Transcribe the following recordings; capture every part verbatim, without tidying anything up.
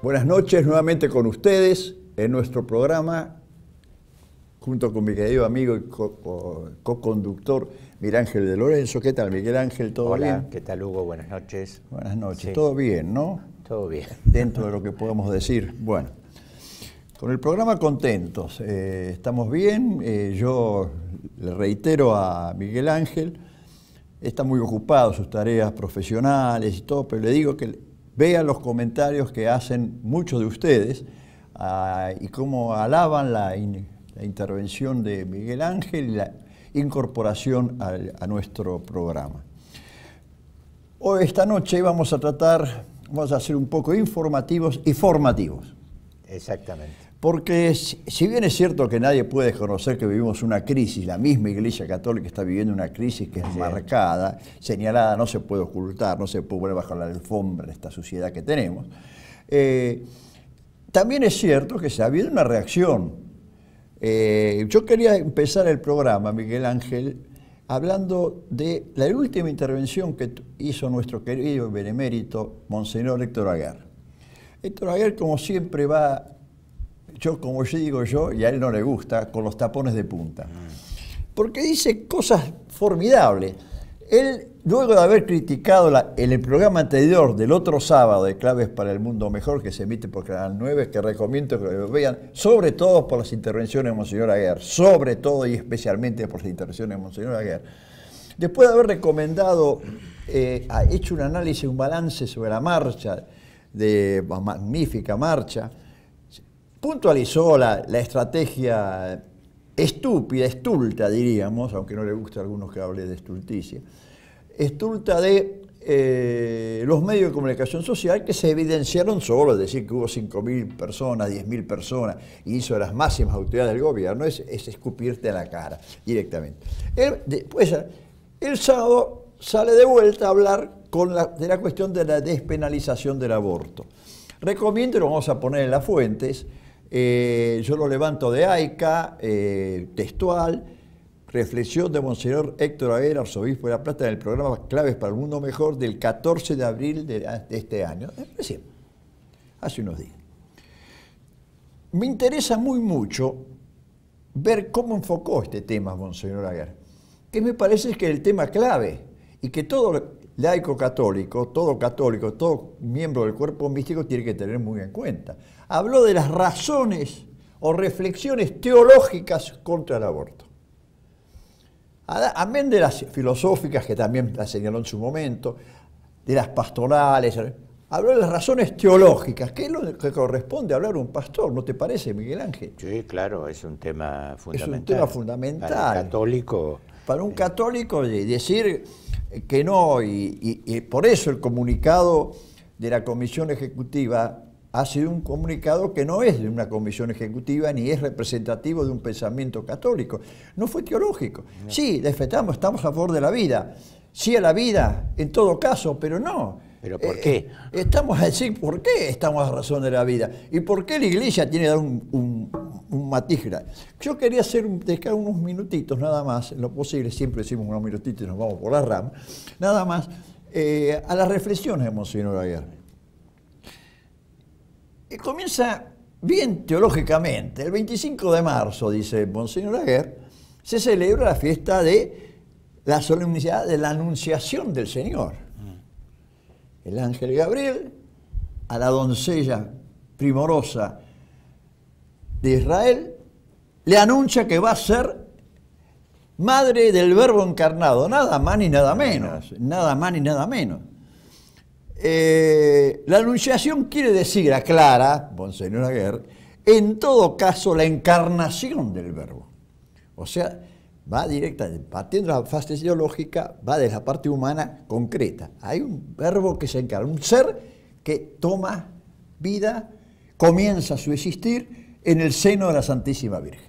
Buenas noches nuevamente con ustedes en nuestro programa, junto con mi querido amigo y co-conductor Miguel Ángel de Lorenzo. ¿Qué tal, Miguel Ángel? ¿Todo Hola, bien? Hola, ¿qué tal, Hugo? Buenas noches. Buenas noches. Sí. ¿Todo bien, no? Todo bien. Dentro de lo que podemos decir. Bueno, con el programa contentos. Eh, estamos bien. Eh, yo le reitero a Miguel Ángel, está muy ocupado sus tareas profesionales y todo, pero le digo que vea los comentarios que hacen muchos de ustedes uh, y cómo alaban la, in, la intervención de Miguel Ángel y la incorporación a, a nuestro programa. Hoy, esta noche, vamos a tratar, vamos a ser un poco informativos y formativos. Exactamente. Porque si bien es cierto que nadie puede desconocer que vivimos una crisis, la misma Iglesia Católica está viviendo una crisis que es sí. marcada, señalada, no se puede ocultar, no se puede poner bajo la alfombra esta suciedad que tenemos, eh, también es cierto que se ha habido una reacción. Eh, yo quería empezar el programa, Miguel Ángel, hablando de la última intervención que hizo nuestro querido y benemérito Monseñor Héctor Aguer. Héctor Aguer, como siempre, va... Yo, como yo digo yo, y a él no le gusta, con los tapones de punta. Porque dice cosas formidables. Él, luego de haber criticado la, en el programa anterior del otro sábado de Claves para el Mundo Mejor, que se emite por Canal nueve, que recomiendo que lo vean, sobre todo por las intervenciones de Monseñor Aguer, sobre todo y especialmente por las intervenciones de Monseñor Aguer, después de haber recomendado, eh, ha hecho un análisis, un balance sobre la marcha, de la magnífica marcha, puntualizó la, la estrategia estúpida, estulta diríamos, aunque no le guste a algunos que hable de estulticia, estulta de eh, los medios de comunicación social que se evidenciaron solo, es decir, que hubo cinco mil personas, diez mil personas, y hizo las máximas autoridades del gobierno, es, es escupirte en la cara directamente. Él, después, el sábado sale de vuelta a hablar con la, de la cuestión de la despenalización del aborto. Recomiendo, y lo vamos a poner en las fuentes, Eh, yo lo levanto de AICA, eh, textual, reflexión de Monseñor Héctor Aguer, arzobispo de La Plata, en el programa Claves para el Mundo Mejor del catorce de abril de, de este año, recién, hace unos días. Me interesa muy mucho ver cómo enfocó este tema Monseñor Aguer, que me parece que es el tema clave y que todo laico católico, todo católico, todo miembro del cuerpo místico tiene que tener muy en cuenta. Habló de las razones o reflexiones teológicas contra el aborto. Amén de las filosóficas, que también las señaló en su momento, de las pastorales, habló de las razones teológicas, que es lo que corresponde hablar un pastor, ¿no te parece, Miguel Ángel? Sí, claro, es un tema fundamental. Es un tema fundamental. Para un católico. Para un católico decir que no, y, y, y por eso el comunicado de la Comisión Ejecutiva ha sido un comunicado que no es de una comisión ejecutiva ni es representativo de un pensamiento católico. No fue teológico. No. Sí, defendamos, estamos a favor de la vida. Sí a la vida, en todo caso, pero no. ¿Pero por qué? Eh, estamos a decir por qué estamos a razón de la vida y por qué la Iglesia tiene que dar un, un, un matiz. Yo quería hacer un, dedicar unos minutitos nada más, en lo posible, siempre decimos unos minutitos y nos vamos por la rama, nada más, eh, a las reflexiones de Monseñor Aguer. Y comienza bien teológicamente. El veinticinco de marzo, dice Monseñor Aguer, se celebra la fiesta de la solemnidad de la Anunciación del Señor. El ángel Gabriel a la doncella primorosa de Israel le anuncia que va a ser madre del Verbo encarnado, nada más ni nada menos, nada más ni nada menos. Eh, la anunciación quiere decir, aclara Monseñor Aguer, en todo caso la encarnación del Verbo. O sea, va directamente, partiendo de la fase teológica, va de la parte humana concreta. Hay un verbo que se encarna, un ser que toma vida, comienza su existir en el seno de la Santísima Virgen.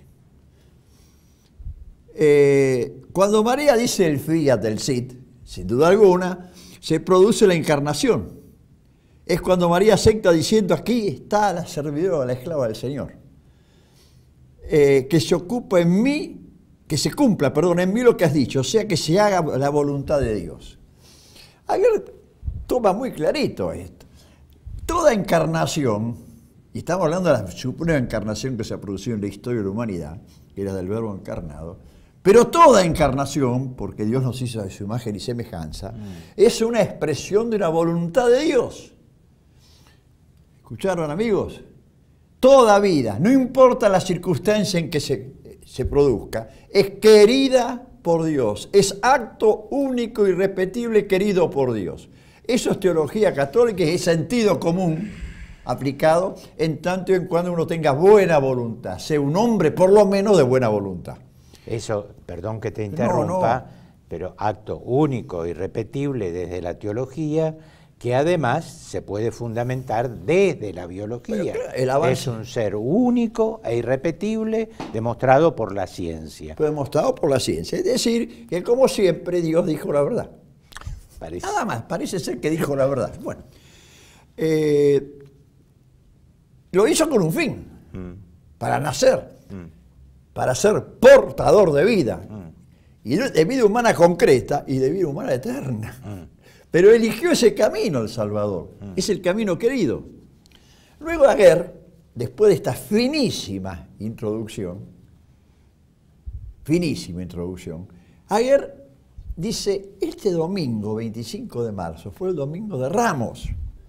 Eh, cuando María dice el fiat del sit, sin duda alguna, se produce la encarnación. Es cuando María acepta diciendo, aquí está la servidora, la esclava del Señor, eh, que se ocupa en mí, que se cumpla, perdón, en mí lo que has dicho, o sea, que se haga la voluntad de Dios. Aguer toma muy clarito esto. Toda encarnación y estamos hablando de la suprema encarnación que se ha producido en la historia de la humanidad, que era del Verbo encarnado, pero toda encarnación, porque Dios nos hizo a su imagen y semejanza, mm. es una expresión de una voluntad de Dios. ¿Escucharon, amigos? Toda vida, no importa la circunstancia en que se, se produzca, es querida por Dios, es acto único y irrepetible querido por Dios. Eso es teología católica y es sentido común aplicado en tanto y en cuando uno tenga buena voluntad, sea un hombre por lo menos de buena voluntad. Eso, perdón que te interrumpa, no, no. pero acto único, irrepetible desde la teología, que además se puede fundamentar desde la biología. Claro, es un ser único e irrepetible demostrado por la ciencia. Demostrado por la ciencia, es decir, que como siempre Dios dijo la verdad. Parece. Nada más, parece ser que dijo la verdad. Bueno, eh, lo hizo con un fin, mm. para nacer, mm. para ser portador de vida, mm. y de vida humana concreta y de vida humana eterna. Mm. Pero eligió ese camino el Salvador, mm. es el camino querido. Luego Aguer, después de esta finísima introducción, finísima introducción, Aguer dice, este domingo veinticinco de marzo fue el domingo de Ramos.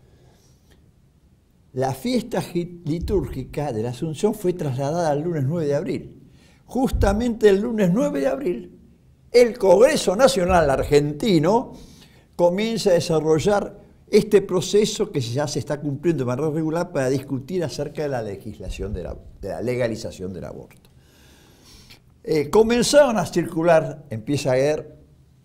La fiesta litúrgica de la Asunción fue trasladada al lunes nueve de abril. Justamente el lunes nueve de abril, el Congreso Nacional Argentino comienza a desarrollar este proceso que ya se está cumpliendo de manera regular para discutir acerca de la legislación, de la, de la legalización del aborto. Eh, comenzaron a circular, empieza a ver,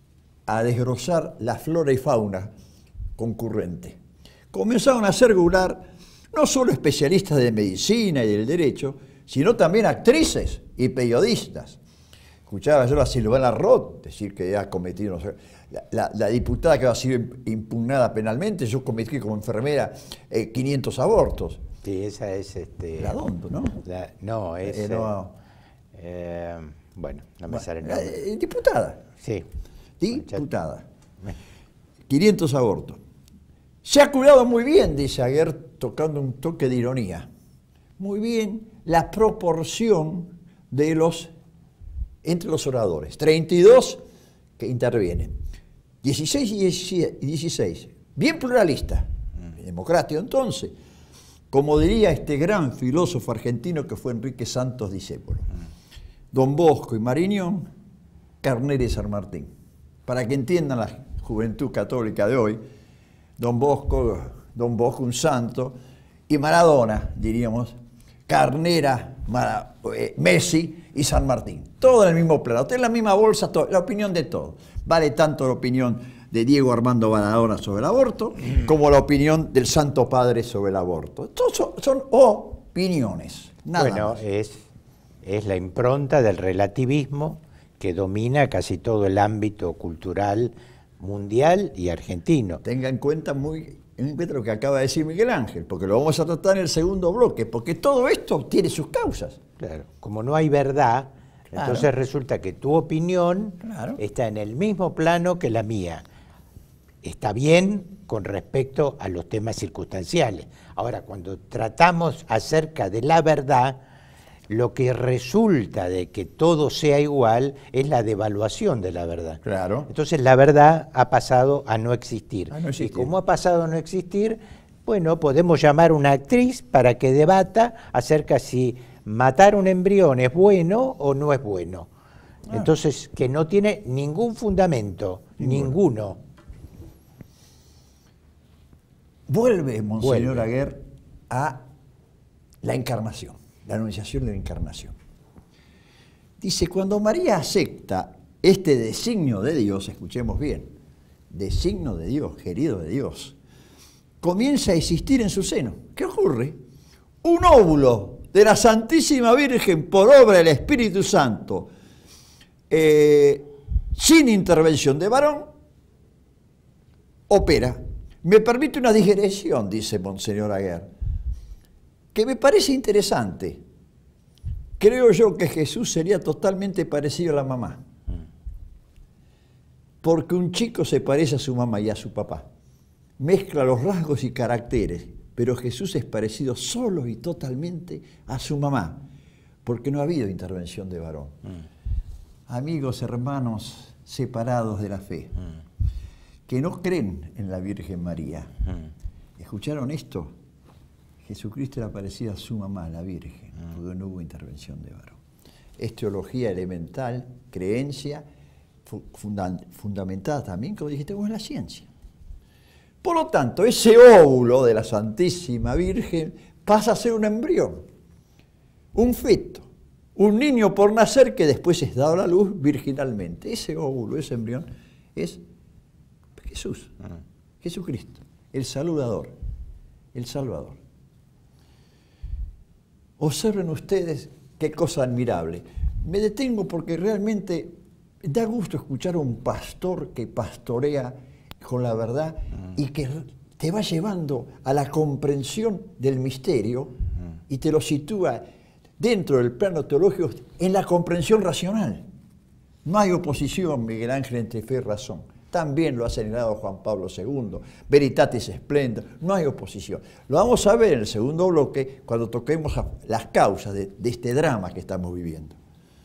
a desglosar la flora y fauna concurrente. Comenzaron a circular no solo especialistas de medicina y del derecho, sino también actrices y periodistas. Escuchaba yo a Silvana Roth decir que ha cometido, no sé, la, la, la diputada que ha sido impugnada penalmente, yo cometí como enfermera eh, quinientos abortos. Sí, esa es... Este, la Dondo, ¿no? La, no, es... Eh, no, eh, bueno, no me bueno, sale el nombre. Eh, diputada. Sí. Diputada. quinientos abortos. Se ha cuidado muy bien, dice Aguer, tocando un toque de ironía. Muy bien la proporción de los... entre los oradores, treinta y dos que intervienen, dieciséis y dieciséis, bien pluralista, mm. democrático entonces, como diría este gran filósofo argentino que fue Enrique Santos Discépolo, mm. Don Bosco y Mariñón, Carnera y San Martín. Para que entiendan la juventud católica de hoy, Don Bosco, Don Bosco un santo, y Maradona, diríamos, Carnera, Mara, eh, Messi y San Martín. Todo en el mismo plano, en la misma bolsa, todo, la opinión de todos. Vale tanto la opinión de Diego Armando Maradona sobre el aborto, mm. como la opinión del Santo Padre sobre el aborto. Todos son, son opiniones, nada bueno, más. Es, es la impronta del relativismo que domina casi todo el ámbito cultural mundial y argentino. Tenga en cuenta muy... en cuenta lo que acaba de decir Miguel Ángel, porque lo vamos a tratar en el segundo bloque, porque todo esto tiene sus causas. Claro, como no hay verdad, claro. entonces resulta que tu opinión claro. está en el mismo plano que la mía. Está bien con respecto a los temas circunstanciales. Ahora, cuando tratamos acerca de la verdad, lo que resulta de que todo sea igual es la devaluación de la verdad. Claro. Entonces la verdad ha pasado a no existir. A no existir. Y como ha pasado a no existir, bueno, podemos llamar a una actriz para que debata acerca si matar un embrión es bueno o no es bueno. Ah. Entonces, que no tiene ningún fundamento, ninguno. ninguno. Vuelve, Monseñor Vuelve. Aguer, a la encarnación. La anunciación de la encarnación. Dice, cuando María acepta este designio de Dios, escuchemos bien, designio de Dios, querido de Dios, comienza a existir en su seno. ¿Qué ocurre? Un óvulo de la Santísima Virgen por obra del Espíritu Santo, eh, sin intervención de varón, opera. Me permite una digresión, dice Monseñor Aguer, que me parece interesante. Creo yo que Jesús sería totalmente parecido a la mamá. Porque un chico se parece a su mamá y a su papá. Mezcla los rasgos y caracteres pero Jesús es parecido solo y totalmente a su mamá, porque no ha habido intervención de varón. Mm. Amigos, hermanos separados de la fe, mm. que no creen en la Virgen María, mm. ¿escucharon esto? Jesucristo era parecido a su mamá, la Virgen, mm. porque no hubo intervención de varón. Es teología elemental, creencia, funda fundamentada también, como dijiste vos, en la ciencia. Por lo tanto, ese óvulo de la Santísima Virgen pasa a ser un embrión, un feto, un niño por nacer que después es dado a la luz virginalmente. Ese óvulo, ese embrión, es Jesús, Jesucristo, el saludador, el Salvador. Observen ustedes qué cosa admirable. Me detengo porque realmente da gusto escuchar a un pastor que pastorea con la verdad mm. y que te va llevando a la comprensión del misterio mm. y te lo sitúa dentro del plano teológico en la comprensión racional. No hay oposición, Miguel Ángel, entre fe y razón. También lo ha señalado Juan Pablo segundo, Veritatis Splendor, no hay oposición. Lo vamos a ver en el segundo bloque cuando toquemos las causas de, de este drama que estamos viviendo.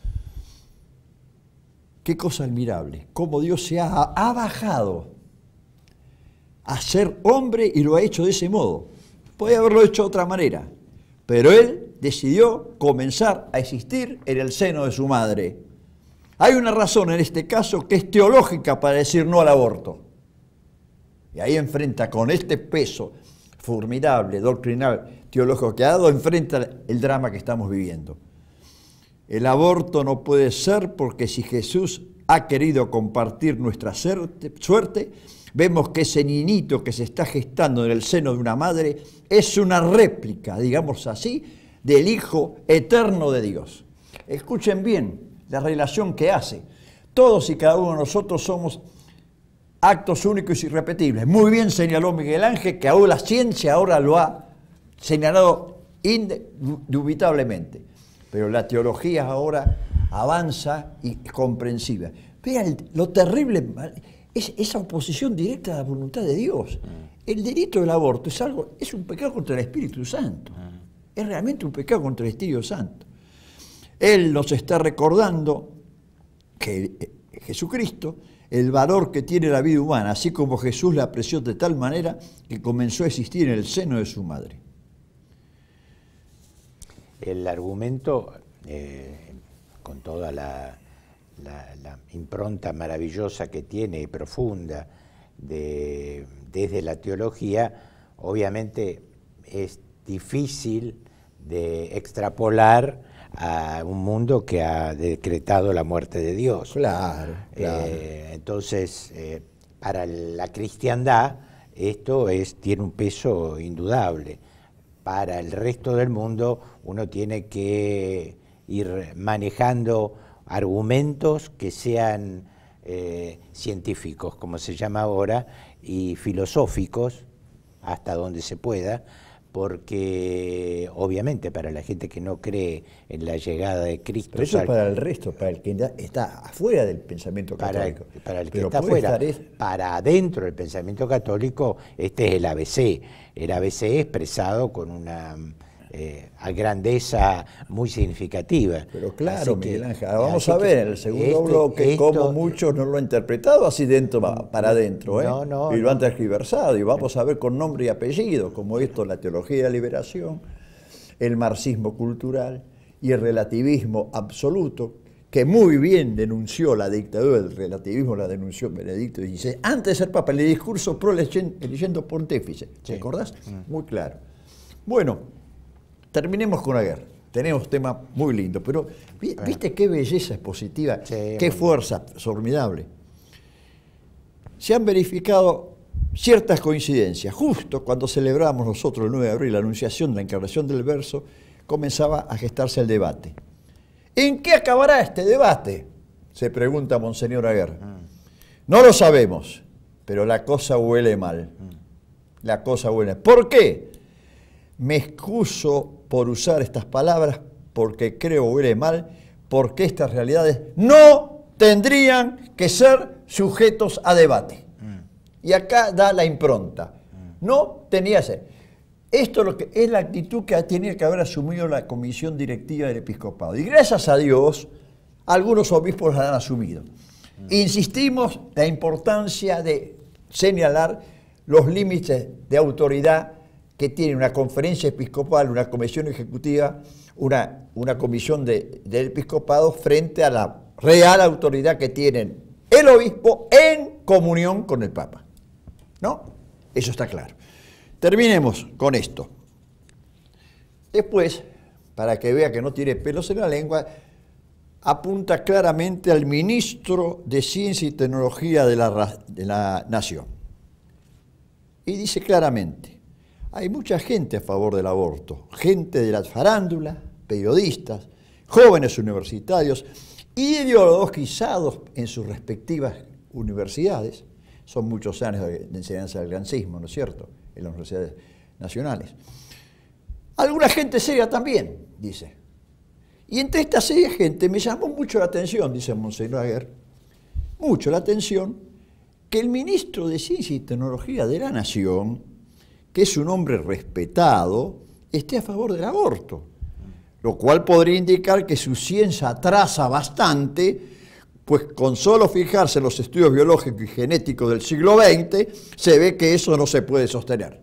Qué cosa admirable, cómo Dios se ha, ha bajado a ser hombre y lo ha hecho de ese modo. Podía haberlo hecho de otra manera, pero Él decidió comenzar a existir en el seno de su madre. Hay una razón en este caso que es teológica para decir no al aborto. Y ahí enfrenta con este peso formidable, doctrinal, teológico que ha dado, enfrenta el drama que estamos viviendo. El aborto no puede ser porque si Jesús ha querido compartir nuestra suerte, vemos que ese niñito que se está gestando en el seno de una madre es una réplica, digamos así, del Hijo eterno de Dios. Escuchen bien la relación que hace. Todos y cada uno de nosotros somos actos únicos y irrepetibles. Muy bien señaló Miguel Ángel, que aún la ciencia ahora lo ha señalado indubitablemente. Pero la teología ahora avanza y es comprensiva. Vean lo terrible, es esa oposición directa a la voluntad de Dios. El delito del aborto es algo, es un pecado contra el Espíritu Santo. Es realmente un pecado contra el Espíritu Santo. Él nos está recordando que Jesucristo, el valor que tiene la vida humana, así como Jesús la apreció de tal manera que comenzó a existir en el seno de su madre. El argumento, eh, con toda la, la, la impronta maravillosa que tiene y profunda de, desde la teología, obviamente es difícil de extrapolar a un mundo que ha decretado la muerte de Dios. Claro, claro. Eh, entonces, eh, para la cristiandad esto es, tiene un peso indudable. Para el resto del mundo uno tiene que ir manejando argumentos que sean eh, científicos, como se llama ahora, y filosóficos, hasta donde se pueda, porque obviamente para la gente que no cree en la llegada de Cristo... Pero eso es para el resto, para el que está afuera del pensamiento católico. Para, para el que Pero está afuera, es... para adentro del pensamiento católico, este es el A B C. El A B C expresado con una eh, grandeza muy significativa. Pero claro, así Miguel que, Ángel, ahora vamos a ver en el segundo este, bloque esto, cómo muchos no lo han interpretado así dentro para adentro, ¿eh? no, no, y lo han tergiversado, y vamos a ver con nombre y apellido, como esto, la teología de la liberación, el marxismo cultural y el relativismo absoluto, que muy bien denunció la dictadura del relativismo, la denunció Benedicto dieciséis, antes de ser papa, en el discurso pro leyendo pontífice, ¿te sí. acordás? Mm. Muy claro. Bueno, terminemos con la guerra. Tenemos tema muy lindo, pero ¿viste qué belleza expositiva? Sí, qué fuerza formidable. Se han verificado ciertas coincidencias. Justo cuando celebramos nosotros el nueve de abril la anunciación de la encarnación del verso, comenzaba a gestarse el debate. ¿En qué acabará este debate?, se pregunta Monseñor Aguer. No lo sabemos, pero la cosa huele mal. La cosa huele mal. ¿Por qué? Me excuso por usar estas palabras porque creo huele mal, porque estas realidades no tendrían que ser sujetos a debate. Y acá da la impronta. No tenía que ser. Esto es, lo que, es la actitud que tenía que haber asumido la comisión directiva del episcopado. Y gracias a Dios, algunos obispos la han asumido. Insistimos en la importancia de señalar los límites de autoridad que tiene una conferencia episcopal, una comisión ejecutiva, una, una comisión de, del episcopado frente a la real autoridad que tienen el obispo en comunión con el Papa. ¿No? Eso está claro. Terminemos con esto. Después, para que vea que no tiene pelos en la lengua, apunta claramente al ministro de Ciencia y Tecnología de la, de la Nación. Y dice claramente, hay mucha gente a favor del aborto, gente de las farándulas, periodistas, jóvenes universitarios, ideologizados en sus respectivas universidades. Son muchos años de enseñanza del grancismo, ¿no es cierto?, en las universidades nacionales. Alguna gente seria también, dice. Y entre esta seria gente me llamó mucho la atención, dice Monseñor Aguer, mucho la atención, que el ministro de Ciencia y Tecnología de la Nación, que es un hombre respetado, esté a favor del aborto, lo cual podría indicar que su ciencia atrasa bastante, pues con solo fijarse en los estudios biológicos y genéticos del siglo veinte, se ve que eso no se puede sostener.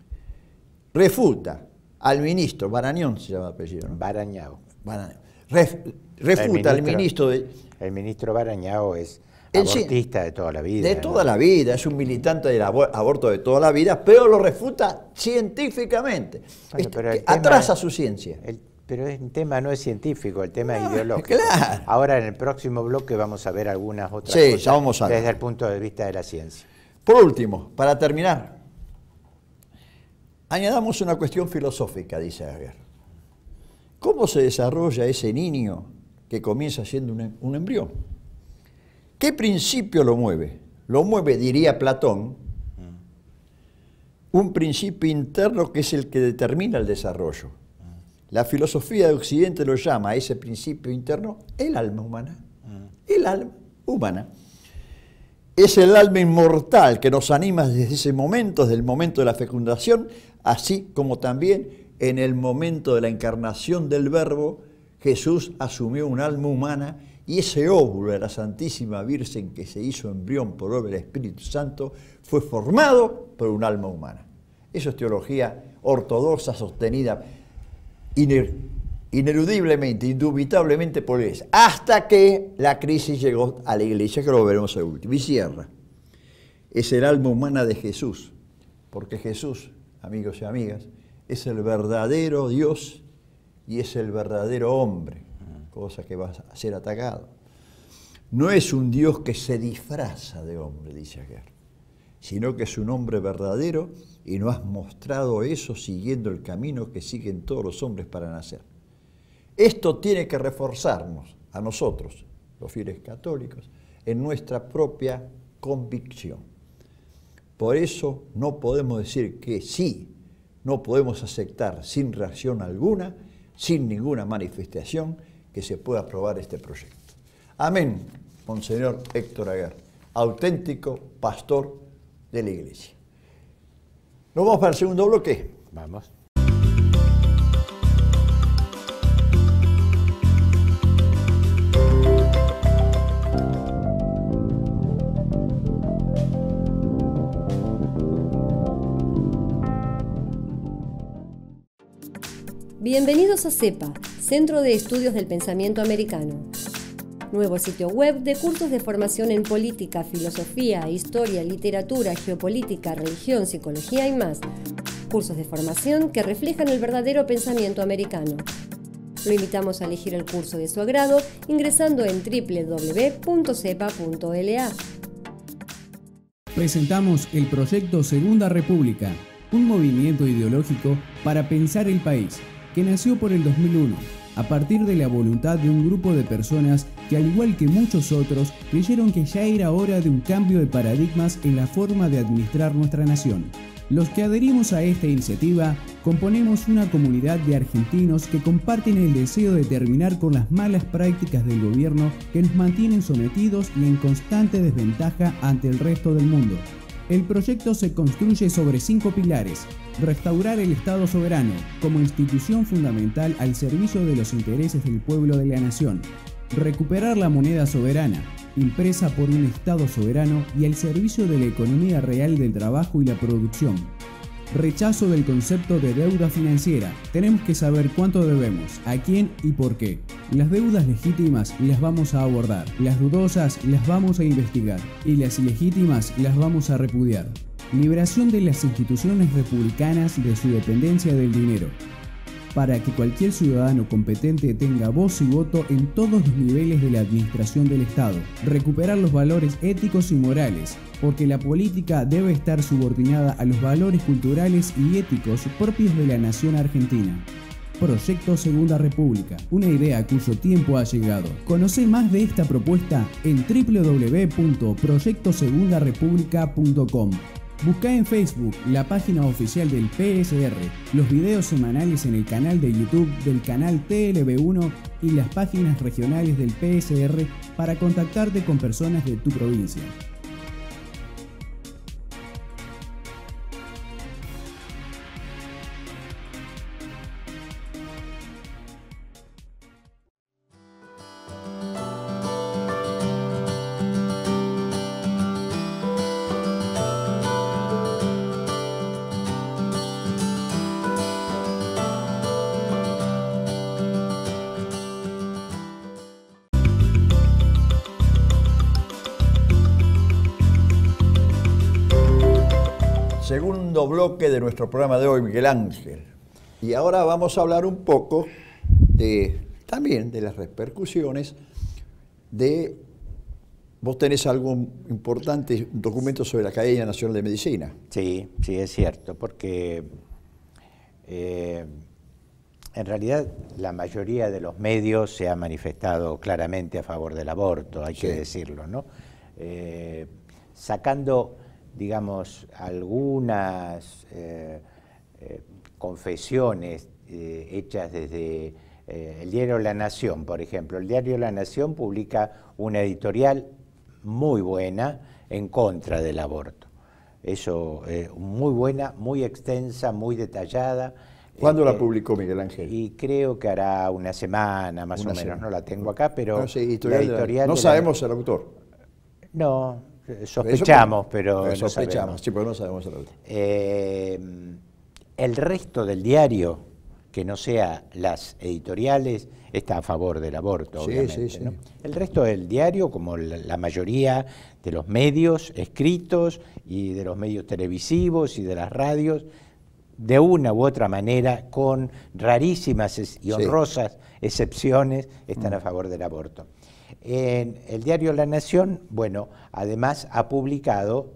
Refuta al ministro, Barañón se llama el apellido, ¿no? Barañao. Barañao. Ref, refuta al ministro de... El ministro Barañao es El sí, abortista de toda la vida. De toda ¿no? la vida, es un militante del aborto de toda la vida, pero lo refuta científicamente. Bueno, pero que tema, atrasa su ciencia. El, pero el tema no es científico, el tema no, es ideológico. Claro. Ahora en el próximo bloque vamos a ver algunas otras sí, cosas ya vamos a ver. desde el punto de vista de la ciencia. Por último, para terminar, añadamos una cuestión filosófica, dice Aguer. ¿Cómo se desarrolla ese niño que comienza siendo un, un embrión? ¿Qué principio lo mueve? Lo mueve, diría Platón, un principio interno que es el que determina el desarrollo. La filosofía de Occidente lo llama a ese principio interno el alma humana. El alma humana. Es el alma inmortal que nos anima desde ese momento, desde el momento de la fecundación, así como también en el momento de la encarnación del Verbo, Jesús asumió un alma humana y ese óvulo de la Santísima Virgen que se hizo embrión por obra del Espíritu Santo fue formado por un alma humana. Eso es teología ortodoxa sostenida ineludiblemente, indubitablemente por la Iglesia, hasta que la crisis llegó a la Iglesia, que lo veremos al último. Y cierra. Es el alma humana de Jesús, porque Jesús, amigos y amigas, es el verdadero Dios y es el verdadero hombre, cosa que va a ser atacado. No es un Dios que se disfraza de hombre, dice Aguer, sino que es un hombre verdadero y nos has mostrado eso siguiendo el camino que siguen todos los hombres para nacer. Esto tiene que reforzarnos a nosotros, los fieles católicos, en nuestra propia convicción. Por eso no podemos decir que sí, no podemos aceptar sin reacción alguna, sin ninguna manifestación, que se pueda aprobar este proyecto. Amén, Monseñor Héctor Aguer, auténtico pastor de la Iglesia. Nos vamos para el segundo bloque. Vamos. Bienvenidos a CEPA, Centro de Estudios del Pensamiento Americano. Nuevo sitio web de cursos de formación en política, filosofía, historia, literatura, geopolítica, religión, psicología y más. Cursos de formación que reflejan el verdadero pensamiento americano. Lo invitamos a elegir el curso de su agrado ingresando en doble u doble u doble u punto cepa punto l a. Presentamos el proyecto Segunda República, un movimiento ideológico para pensar el país, que nació por el dos mil uno, a partir de la voluntad de un grupo de personas que, al igual que muchos otros, creyeron que ya era hora de un cambio de paradigmas en la forma de administrar nuestra nación. Los que adherimos a esta iniciativa componemos una comunidad de argentinos que comparten el deseo de terminar con las malas prácticas del gobierno que nos mantienen sometidos y en constante desventaja ante el resto del mundo. El proyecto se construye sobre cinco pilares: restaurar el Estado soberano como institución fundamental al servicio de los intereses del pueblo de la nación, recuperar la moneda soberana, impresa por un Estado soberano y al servicio de la economía real del trabajo y la producción. Rechazo del concepto de deuda financiera. Tenemos que saber cuánto debemos, a quién y por qué. Las deudas legítimas las vamos a abordar, las dudosas las vamos a investigar y las ilegítimas las vamos a repudiar. Liberación de las instituciones republicanas de su dependencia del dinero, para que cualquier ciudadano competente tenga voz y voto en todos los niveles de la administración del Estado. Recuperar los valores éticos y morales, porque la política debe estar subordinada a los valores culturales y éticos propios de la nación argentina. Proyecto Segunda República, una idea cuyo tiempo ha llegado. Conoce más de esta propuesta en w w w punto proyecto segunda república punto com. Busca en Facebook la página oficial del P S R, los videos semanales en el canal de YouTube del canal T L V uno y las páginas regionales del P S R para contactarte con personas de tu provincia. Segundo bloque de nuestro programa de hoy, Miguel Ángel. Y ahora vamos a hablar un poco de, también de las repercusiones de... Vos tenés algo importante, un documento sobre la Academia Nacional de Medicina. Sí, sí, es cierto, porque eh, en realidad la mayoría de los medios se ha manifestado claramente a favor del aborto, hay sí. que decirlo, ¿no? Eh, sacando... digamos, algunas eh, eh, confesiones eh, hechas desde eh, el diario La Nación, por ejemplo. El diario La Nación publica una editorial muy buena en contra del aborto. Eso, eh, muy buena, muy extensa, muy detallada. ¿Cuándo eh, la publicó Miguel Ángel? Y creo que hará una semana, más una o menos, semana. No la tengo acá, pero no, sí, editorial la editorial... No sabemos la... el autor. No... Sospechamos, Eso, pero no sospechamos, sabemos. Sí, pero no sabemos el autor. Eh, el resto del diario, que no sea las editoriales, está a favor del aborto, sí, obviamente. Sí, sí. ¿no? El resto del diario, como la, la mayoría de los medios escritos y de los medios televisivos y de las radios, de una u otra manera, con rarísimas y honrosas sí. excepciones, están mm. a favor del aborto. En el diario La Nación, bueno, además ha publicado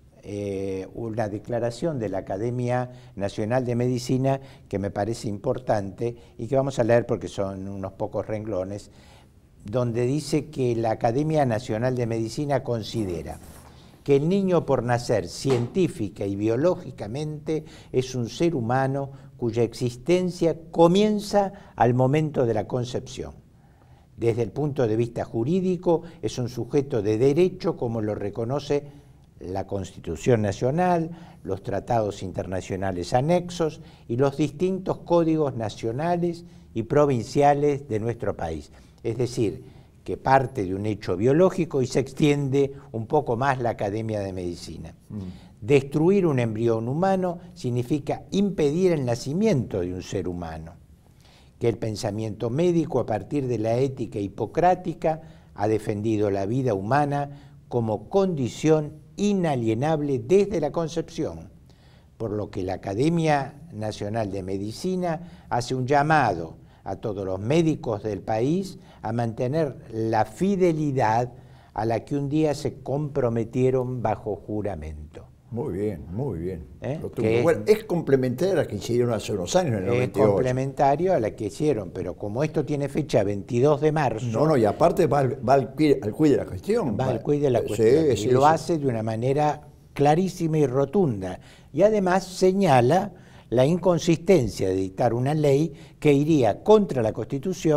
eh, una declaración de la Academia Nacional de Medicina que me parece importante y que vamos a leer porque son unos pocos renglones, donde dice que la Academia Nacional de Medicina considera que el niño por nacer científica y biológicamente es un ser humano cuya existencia comienza al momento de la concepción. Desde el punto de vista jurídico, es un sujeto de derecho como lo reconoce la Constitución Nacional, los tratados internacionales anexos y los distintos códigos nacionales y provinciales de nuestro país. Es decir, que parte de un hecho biológico y se extiende un poco más la Academia de Medicina. Mm. Destruir un embrión humano significa impedir el nacimiento de un ser humano. Que el pensamiento médico, a partir de la ética hipocrática, ha defendido la vida humana como condición inalienable desde la concepción, por lo que la Academia Nacional de Medicina hace un llamado a todos los médicos del país a mantener la fidelidad a la que un día se comprometieron bajo juramento. Muy bien, muy bien. ¿Eh? Es, bueno, es complementario a la que hicieron hace unos años, en el noventa y ocho. Es complementario a la que hicieron, pero como esto tiene fecha veintidós de marzo... No, no, y aparte va al, va al, al cuid de la cuestión. Va al cuid de la cuestión, sí, y sí, lo sí. hace de una manera clarísima y rotunda. Y además señala la inconsistencia de dictar una ley que iría contra la Constitución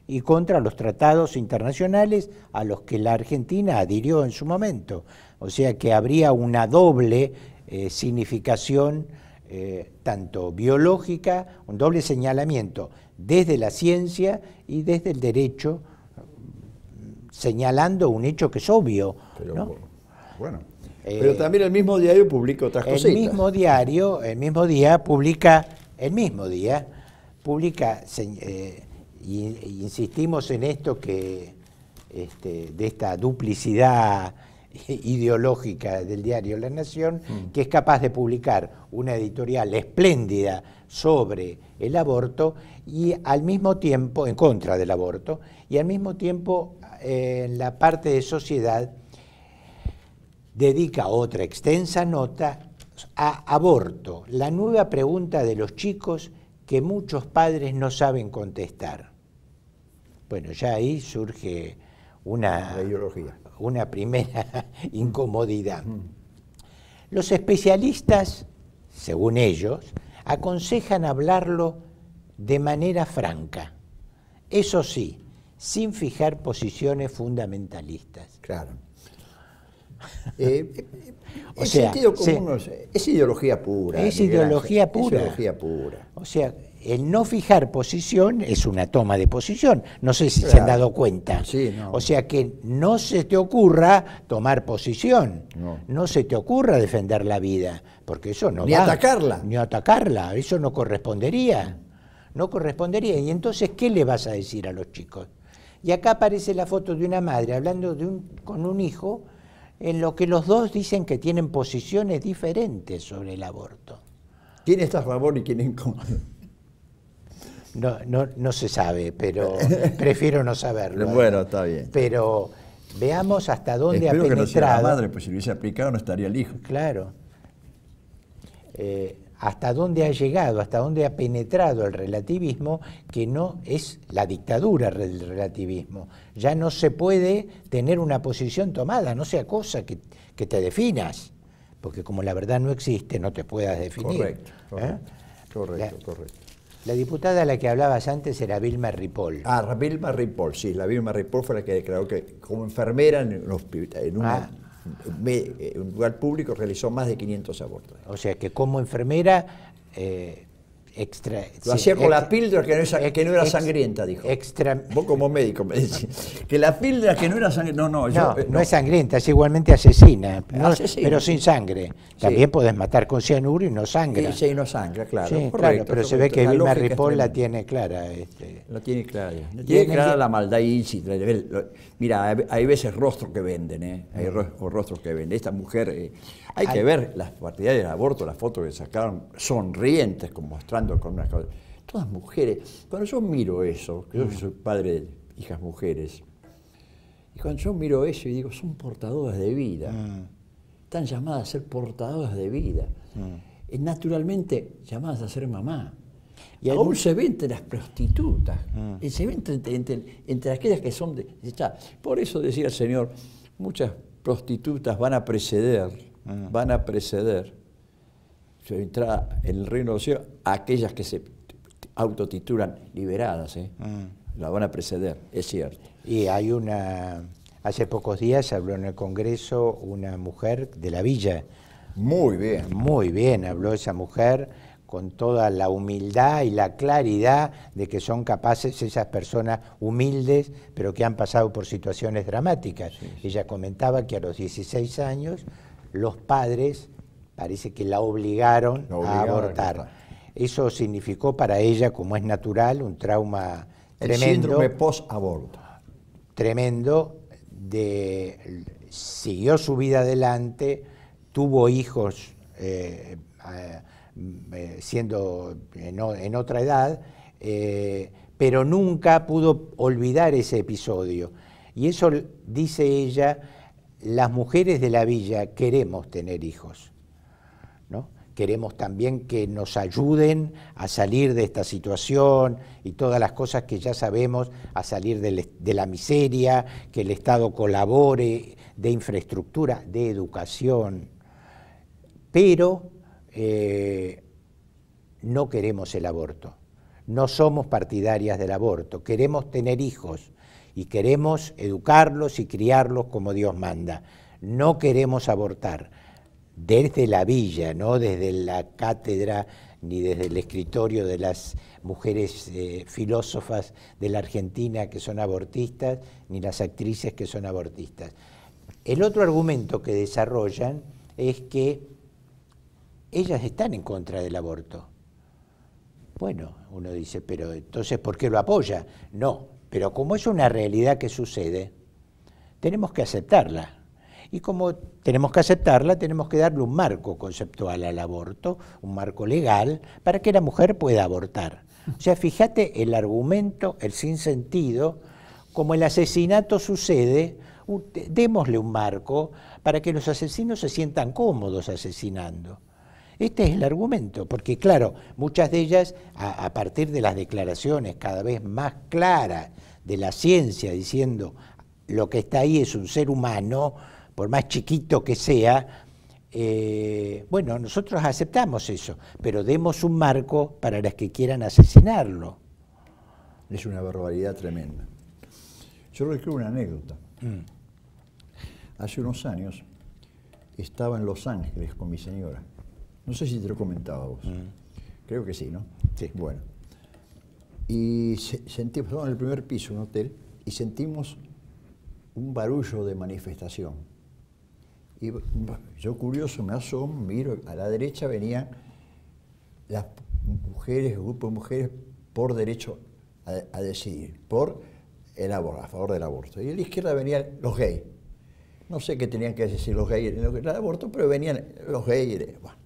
y contra los tratados internacionales a los que la Argentina adhirió en su momento. O sea que habría una doble eh, significación, eh, tanto biológica, un doble señalamiento desde la ciencia y desde el derecho, señalando un hecho que es obvio, Pero, ¿no? Bueno, Eh, pero también el mismo diario publica otras cositas. El mismo diario, el mismo día publica, el mismo día publica, eh, y, y insistimos en esto que este, de esta duplicidad ideológica del diario La Nación, mm. que es capaz de publicar una editorial espléndida sobre el aborto y al mismo tiempo, en contra del aborto, y al mismo tiempo eh, en la parte de sociedad dedica otra extensa nota a aborto, la nueva pregunta de los chicos que muchos padres no saben contestar. Bueno, ya ahí surge una, ideología. una primera incomodidad. Mm. Los especialistas, según ellos, aconsejan hablarlo de manera franca, eso sí, sin fijar posiciones fundamentalistas. Claro. Eh, o el sea, sentido común se, es ideología pura. Es ideología pura. Es ideología pura. O sea, el no fijar posición es una toma de posición. No sé si claro. se han dado cuenta. Sí, no. O sea, que no se te ocurra tomar posición. No. No se te ocurra defender la vida, porque eso no Ni va. atacarla. Ni atacarla. Eso no correspondería. No correspondería. Y entonces, ¿qué le vas a decir a los chicos? Y acá aparece la foto de una madre hablando de un, con un hijo, en lo que los dos dicen que tienen posiciones diferentes sobre el aborto. ¿Quién está a favor y quién en contra? No, no, no se sabe, pero prefiero no saberlo. Bueno, está bien. Pero veamos hasta dónde Espero ha penetrado. que no sea la madre, pues si lo hubiese aplicado no estaría el hijo. Claro. Eh, hasta dónde ha llegado, hasta dónde ha penetrado el relativismo, que no es la dictadura del relativismo. Ya no se puede tener una posición tomada, no sea cosa que, que te definas, porque como la verdad no existe, no te puedas definir. Correcto, correcto, ¿Eh? correcto, la, correcto. La diputada a la que hablabas antes era Vilma Ripoll. Ah, Vilma Ripoll, sí, la Vilma Ripoll fue la que declaró que como enfermera en, los, en una... Ah. En un lugar público realizó más de quinientos abortos. O sea que como enfermera eh, extra, lo sí, hacía con ex, la píldora que no, es, que no era ex, sangrienta, dijo. Extra, Vos como médico me decís que la píldora que no era sangrienta. No, no, no, yo, no, no es sangrienta, es igualmente asesina, no, asesina pero sin sangre. También sí. Podés matar con cianuro y no sangra. Sí, sí, no sangra, claro. Sí, correcto, claro, pero correcto. se ve que Vilma Ripoll la tiene clara. Este. La tiene clara. La tiene clara el... la maldad ilícita. Mira, hay veces rostros que venden, ¿eh? Hay rostros que venden. Esta mujer, eh, hay que ver las partidarias del aborto, las fotos que sacaron sonrientes, como mostrando con unas cosas. Todas mujeres. Cuando yo miro eso, yo soy padre de hijas mujeres, y cuando yo miro eso y digo, son portadoras de vida, mm. están llamadas a ser portadoras de vida, mm. naturalmente llamadas a ser mamá. Y aún un... se ve entre las prostitutas, mm. se ve entre, entre, entre aquellas que son de... Por eso decía el Señor, muchas prostitutas van a preceder, mm. van a preceder su entrada en el reino de los cielos a aquellas que se autotitulan liberadas, ¿eh? mm. la van a preceder, es cierto. Y hay una, hace pocos días habló en el Congreso una mujer de la Villa. Muy bien. Muy bien, habló esa mujer con toda la humildad y la claridad de que son capaces esas personas humildes, pero que han pasado por situaciones dramáticas. Sí, sí. Ella comentaba que a los dieciséis años los padres parece que la obligaron, la obligaron a abortar. A Eso significó para ella, como es natural, un trauma el tremendo. El síndrome post-aborto. Tremendo. De, siguió su vida adelante, tuvo hijos eh, eh, siendo en, en otra edad, eh, pero nunca pudo olvidar ese episodio. Y eso, dice ella, las mujeres de la Villa queremos tener hijos, ¿no? Queremos también que nos ayuden a salir de esta situación y todas las cosas que ya sabemos, a salir de, de la miseria, que el Estado colabore, de infraestructura, de educación, pero eh, no queremos el aborto. no somos partidarias del aborto, queremos tener hijos y queremos educarlos y criarlos como Dios manda. No queremos abortar desde la villa, no desde la cátedra ni desde el escritorio de las mujeres eh, filósofas de la Argentina que son abortistas, ni las actrices que son abortistas. El otro argumento que desarrollan es que ellas están en contra del aborto. Bueno, uno dice, pero entonces, ¿por qué lo apoya? No, pero como es una realidad que sucede, tenemos que aceptarla. Y como tenemos que aceptarla, tenemos que darle un marco conceptual al aborto, un marco legal, para que la mujer pueda abortar. O sea, fíjate el argumento, el sinsentido, como el asesinato sucede, démosle un marco para que los asesinos se sientan cómodos asesinando. Este es el argumento, porque claro, muchas de ellas, a, a partir de las declaraciones cada vez más claras de la ciencia, diciendo lo que está ahí es un ser humano, por más chiquito que sea, eh, bueno, nosotros aceptamos eso, pero demos un marco para las que quieran asesinarlo. Es una barbaridad tremenda. Yo recuerdo una anécdota. Mm. Hace unos años estaba en Los Ángeles con mi señora. No sé si te lo comentaba vos. Mm. Creo que sí, ¿no? Sí. Bueno. Y se, sentimos, estábamos en el primer piso, un hotel, y sentimos un barullo de manifestación. Y yo curioso me asomo, miro, a la derecha venían las mujeres, el grupo de mujeres por derecho a, a decidir, por el aborto, a favor del aborto. Y a la izquierda venían los gays. No sé qué tenían que decir los gays en el aborto, pero venían los gays, bueno,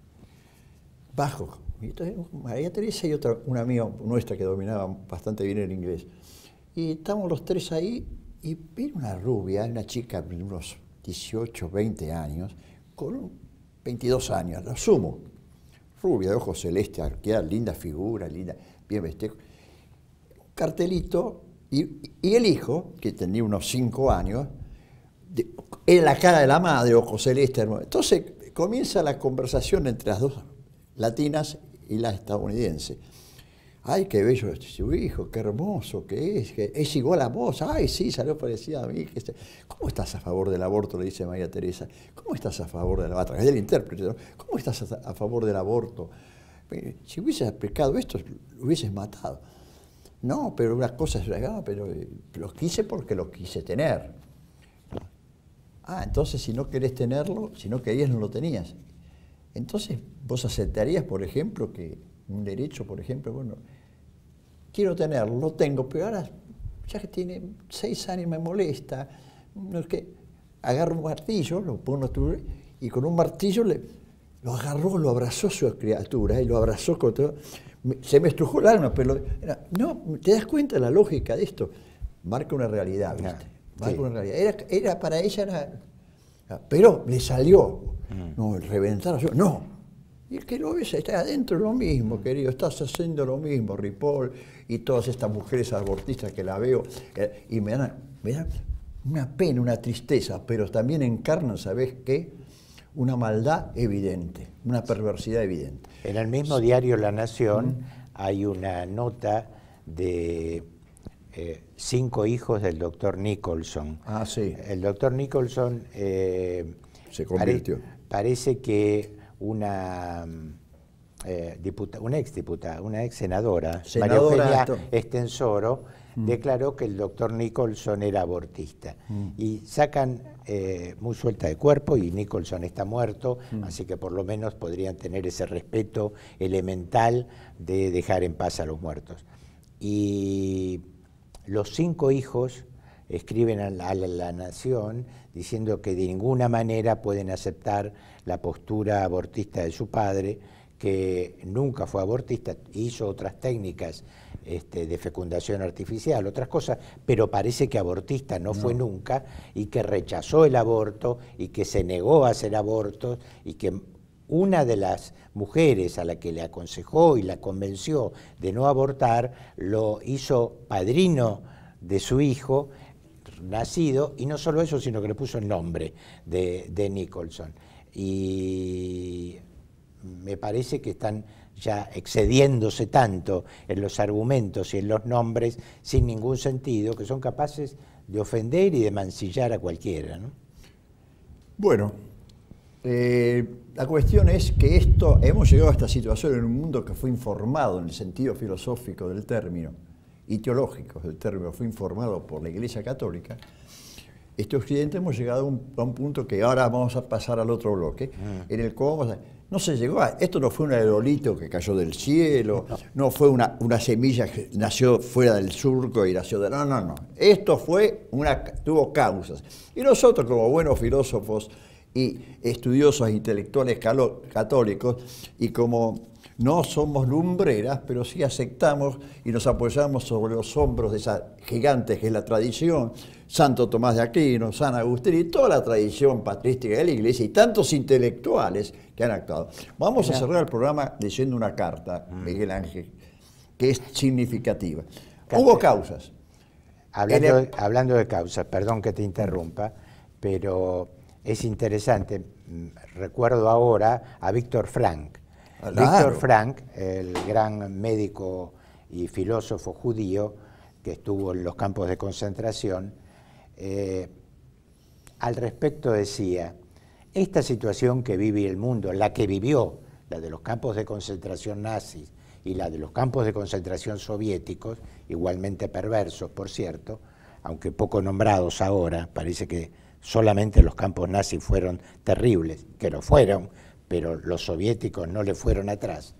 bajo. Y entonces María Teresa y otra, una amiga nuestra que dominaba bastante bien el inglés. Y estábamos los tres ahí y vino una rubia, una chica de unos dieciocho, veinte años, con veintidós años, lo sumo, rubia, de ojos celestes, arqueada, linda figura, linda, bien vestida, un cartelito, y, y el hijo, que tenía unos cinco años, de, era la cara de la madre, ojos celestes. Entonces comienza la conversación entre las dos latinas y la estadounidense. Ay, qué bello es su hijo, qué hermoso que es, que es igual a vos. Ay, sí, salió parecida a mí. ¿Cómo estás a favor del aborto? Le dice María Teresa. ¿Cómo estás a favor del aborto? A través del intérprete, ¿no? ¿Cómo estás a favor del aborto? Si hubieses aplicado esto, lo hubieses matado. No, pero una cosa es la pero lo quise porque lo quise tener. Ah, entonces si no querés tenerlo, si no querías, no lo tenías. Entonces, vos aceptarías, por ejemplo, que un derecho, por ejemplo, bueno, quiero tenerlo, lo tengo, pero ahora, ya que tiene seis años, me molesta, no es que agarro un martillo, lo pongo tu, y con un martillo le, lo agarró, lo abrazó a su criatura, y lo abrazó con todo, se me estrujó el alma, pero era, no, ¿te das cuenta de la lógica de esto? Marca una realidad, ¿viste? Ah, Marca sí. una realidad. Era, era, para ella era, pero le salió, mm. no, el reventar, no. Y el que lo ves está adentro lo mismo, querido, estás haciendo lo mismo, Ripoll y todas estas mujeres abortistas que la veo, eh, y me dan, me dan una pena, una tristeza, pero también encarnan, ¿sabes qué? Una maldad evidente, una perversidad evidente. En el mismo diario La Nación mm. hay una nota de eh, cinco hijos del doctor Nicholson. Ah, sí. El doctor Nicholson eh, se convirtió. Pare, parece que una, eh, diputa, una ex diputada, una ex senadora, senadora María Eugenia Estensoro, mm. declaró que el doctor Nicholson era abortista. Mm. Y sacan eh, muy suelta de cuerpo y Nicholson está muerto, mm. así que por lo menos podrían tener ese respeto elemental de dejar en paz a los muertos. Y los cinco hijos escriben a la, a la Nación diciendo que de ninguna manera pueden aceptar la postura abortista de su padre, que nunca fue abortista, hizo otras técnicas este, de fecundación artificial, otras cosas, pero parece que abortista no, no fue nunca, y que rechazó el aborto, y que se negó a hacer abortos, y que una de las mujeres a la que le aconsejó y la convenció de no abortar, lo hizo padrino de su hijo nacido, y no solo eso, sino que le puso el nombre de, de Nicholson. Y me parece que están ya excediéndose tanto en los argumentos y en los nombres sin ningún sentido, que son capaces de ofender y de mancillar a cualquiera, ¿no? Bueno, eh, la cuestión es que esto, hemos llegado a esta situación en un mundo que fue informado en el sentido filosófico del término y teológico del término, fue informado por la Iglesia Católica. Este occidente hemos llegado a un, a un punto que ahora vamos a pasar al otro bloque, mm. en el que vamos a, no se llegó a, esto no fue un aerolito que cayó del cielo, no, no fue una, una semilla que nació fuera del surco y nació de, no, no, no, esto fue una, tuvo causas. Y nosotros como buenos filósofos y estudiosos intelectuales católicos, y como no somos lumbreras, pero sí aceptamos y nos apoyamos sobre los hombros de esa gigante que es la tradición, Santo Tomás de Aquino, San Agustín y toda la tradición patrística de la Iglesia y tantos intelectuales que han actuado. Vamos a cerrar el programa leyendo una carta, Miguel Ángel, que es significativa. Hubo causas. Hablando, el... hablando de causas, perdón que te interrumpa, pero es interesante. Recuerdo ahora a Víctor Frank. Claro. Víctor Frank, el gran médico y filósofo judío que estuvo en los campos de concentración, eh, al respecto decía, esta situación que vive el mundo, la que vivió, la de los campos de concentración nazis y la de los campos de concentración soviéticos, igualmente perversos, por cierto, aunque poco nombrados ahora, parece que solamente los campos nazis fueron terribles, que lo fueron, pero los soviéticos no le fueron atrás.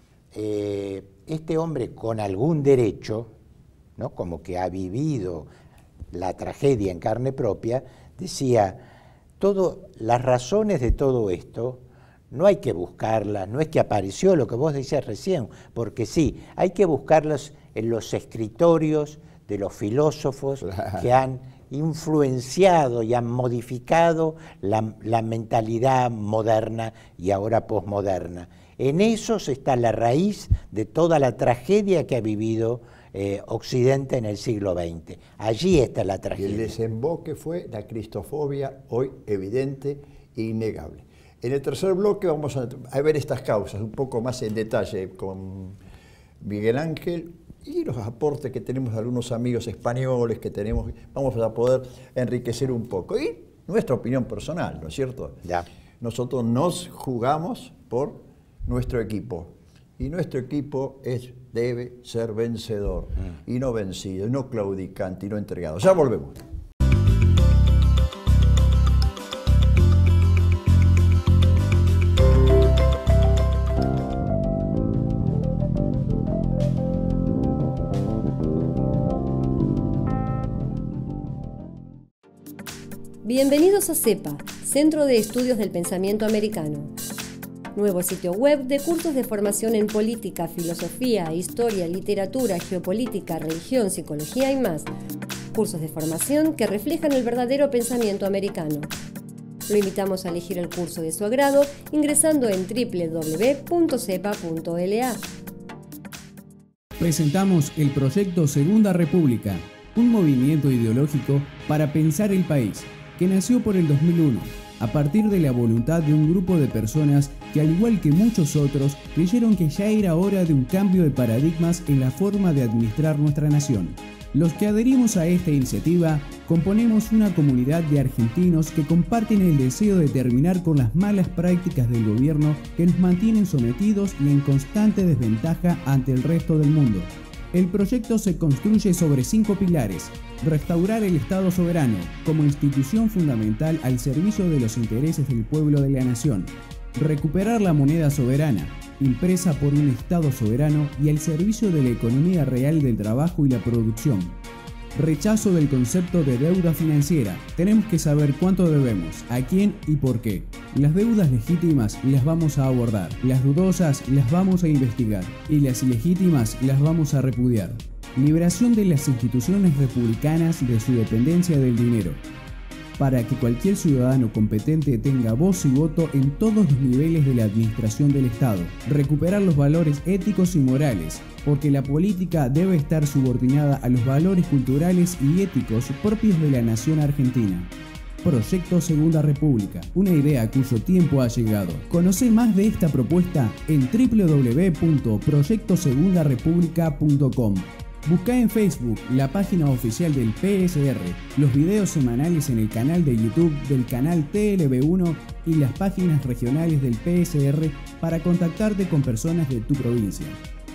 Eh, este hombre con algún derecho, ¿no?, como que ha vivido la tragedia en carne propia, decía, todo, las razones de todo esto no hay que buscarlas, no es que apareció lo que vos decías recién, porque sí, hay que buscarlas en los escritorios de los filósofos que han influenciado y han modificado la, la mentalidad moderna y ahora posmoderna. En esos está la raíz de toda la tragedia que ha vivido eh, Occidente en el siglo veinte. Allí está la tragedia. Y el desemboque fue la cristofobia, hoy evidente e innegable. En el tercer bloque vamos a, a ver estas causas un poco más en detalle con Miguel Ángel y los aportes que tenemos de algunos amigos españoles que tenemos, vamos a poder enriquecer un poco. Y nuestra opinión personal, ¿no es cierto? Ya. Nosotros nos jugamos por nuestro equipo. Y nuestro equipo es, debe ser vencedor, mm. y no vencido, y no claudicante, y no entregado. Ya volvemos. Bienvenidos a CEPA, Centro de Estudios del Pensamiento Americano. Nuevo sitio web de cursos de formación en política, filosofía, historia, literatura, geopolítica, religión, psicología y más. Cursos de formación que reflejan el verdadero pensamiento americano. Lo invitamos a elegir el curso de su agrado ingresando en doble u doble u doble u punto cepa punto l a. Presentamos el proyecto Segunda República, un movimiento ideológico para pensar el país, que nació por el dos mil uno, a partir de la voluntad de un grupo de personas que, al igual que muchos otros, creyeron que ya era hora de un cambio de paradigmas en la forma de administrar nuestra nación. Los que adherimos a esta iniciativa componemos una comunidad de argentinos que comparten el deseo de terminar con las malas prácticas del gobierno que nos mantienen sometidos y en constante desventaja ante el resto del mundo. El proyecto se construye sobre cinco pilares: restaurar el Estado soberano como institución fundamental al servicio de los intereses del pueblo de la nación, recuperar la moneda soberana, impresa por un Estado soberano y al servicio de la economía real del trabajo y la producción. Rechazo del concepto de deuda financiera. Tenemos que saber cuánto debemos, a quién y por qué. Las deudas legítimas las vamos a abordar, las dudosas las vamos a investigar y las ilegítimas las vamos a repudiar. Liberación de las instituciones republicanas de su dependencia del dinero, para que cualquier ciudadano competente tenga voz y voto en todos los niveles de la administración del Estado. Recuperar los valores éticos y morales, porque la política debe estar subordinada a los valores culturales y éticos propios de la nación argentina. Proyecto Segunda República, una idea cuyo tiempo ha llegado. Conoce más de esta propuesta en w w w punto proyecto segunda república punto com. Busca en Facebook la página oficial del P S R, los videos semanales en el canal de YouTube del canal T L V uno y las páginas regionales del P S R para contactarte con personas de tu provincia.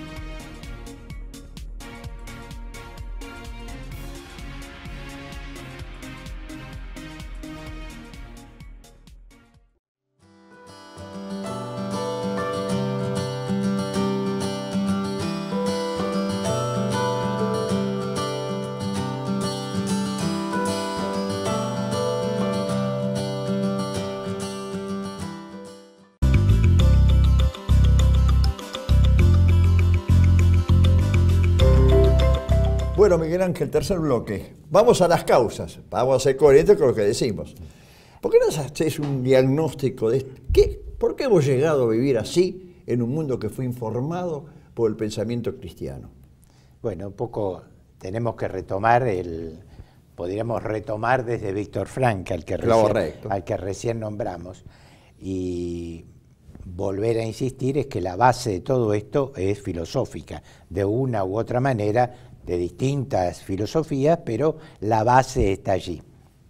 Bueno, Miguel Ángel, tercer bloque. Vamos a las causas. Vamos a ser coherentes con lo que decimos. ¿Por qué no haces un diagnóstico de esto? ¿Qué, ¿Por qué hemos llegado a vivir así en un mundo que fue informado por el pensamiento cristiano? Bueno, un poco tenemos que retomar el... Podríamos retomar desde Víctor Frankl, al que, recién, al que recién nombramos, y volver a insistir es que la base de todo esto es filosófica, de una u otra manera, de distintas filosofías, pero la base está allí.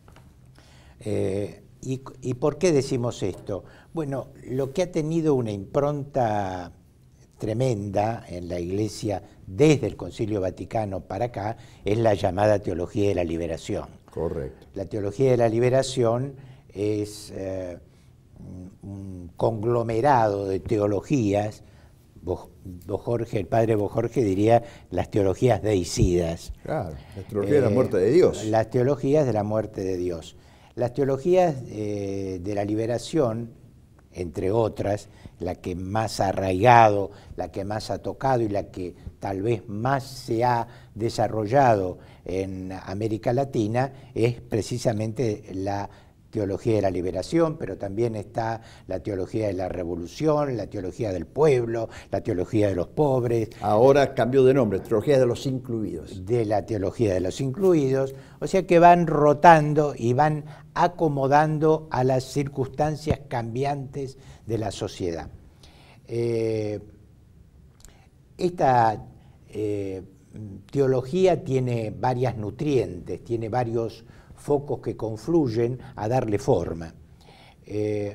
Eh, y, ¿Y por qué decimos esto? Bueno, lo que ha tenido una impronta tremenda en la Iglesia desde el Concilio Vaticano para acá es la llamada teología de la liberación. Correcto. La teología de la liberación es eh, un conglomerado de teologías. Bo, Bo Jorge, el padre Bo Jorge diría las teologías deicidas. Claro, la teología eh, de la muerte de Dios. Las teologías de la muerte de Dios. Las teologías eh, de la liberación, entre otras, la que más ha arraigado, la que más ha tocado y la que tal vez más se ha desarrollado en América Latina, es precisamente la teología de la liberación, pero también está la teología de la revolución, la teología del pueblo, la teología de los pobres. Ahora cambió de nombre, teología de los incluidos. De la teología de los incluidos, o sea que van rotando y van acomodando a las circunstancias cambiantes de la sociedad. Eh, esta eh, teología tiene varias nutrientes, tiene varios focos que confluyen a darle forma. Eh,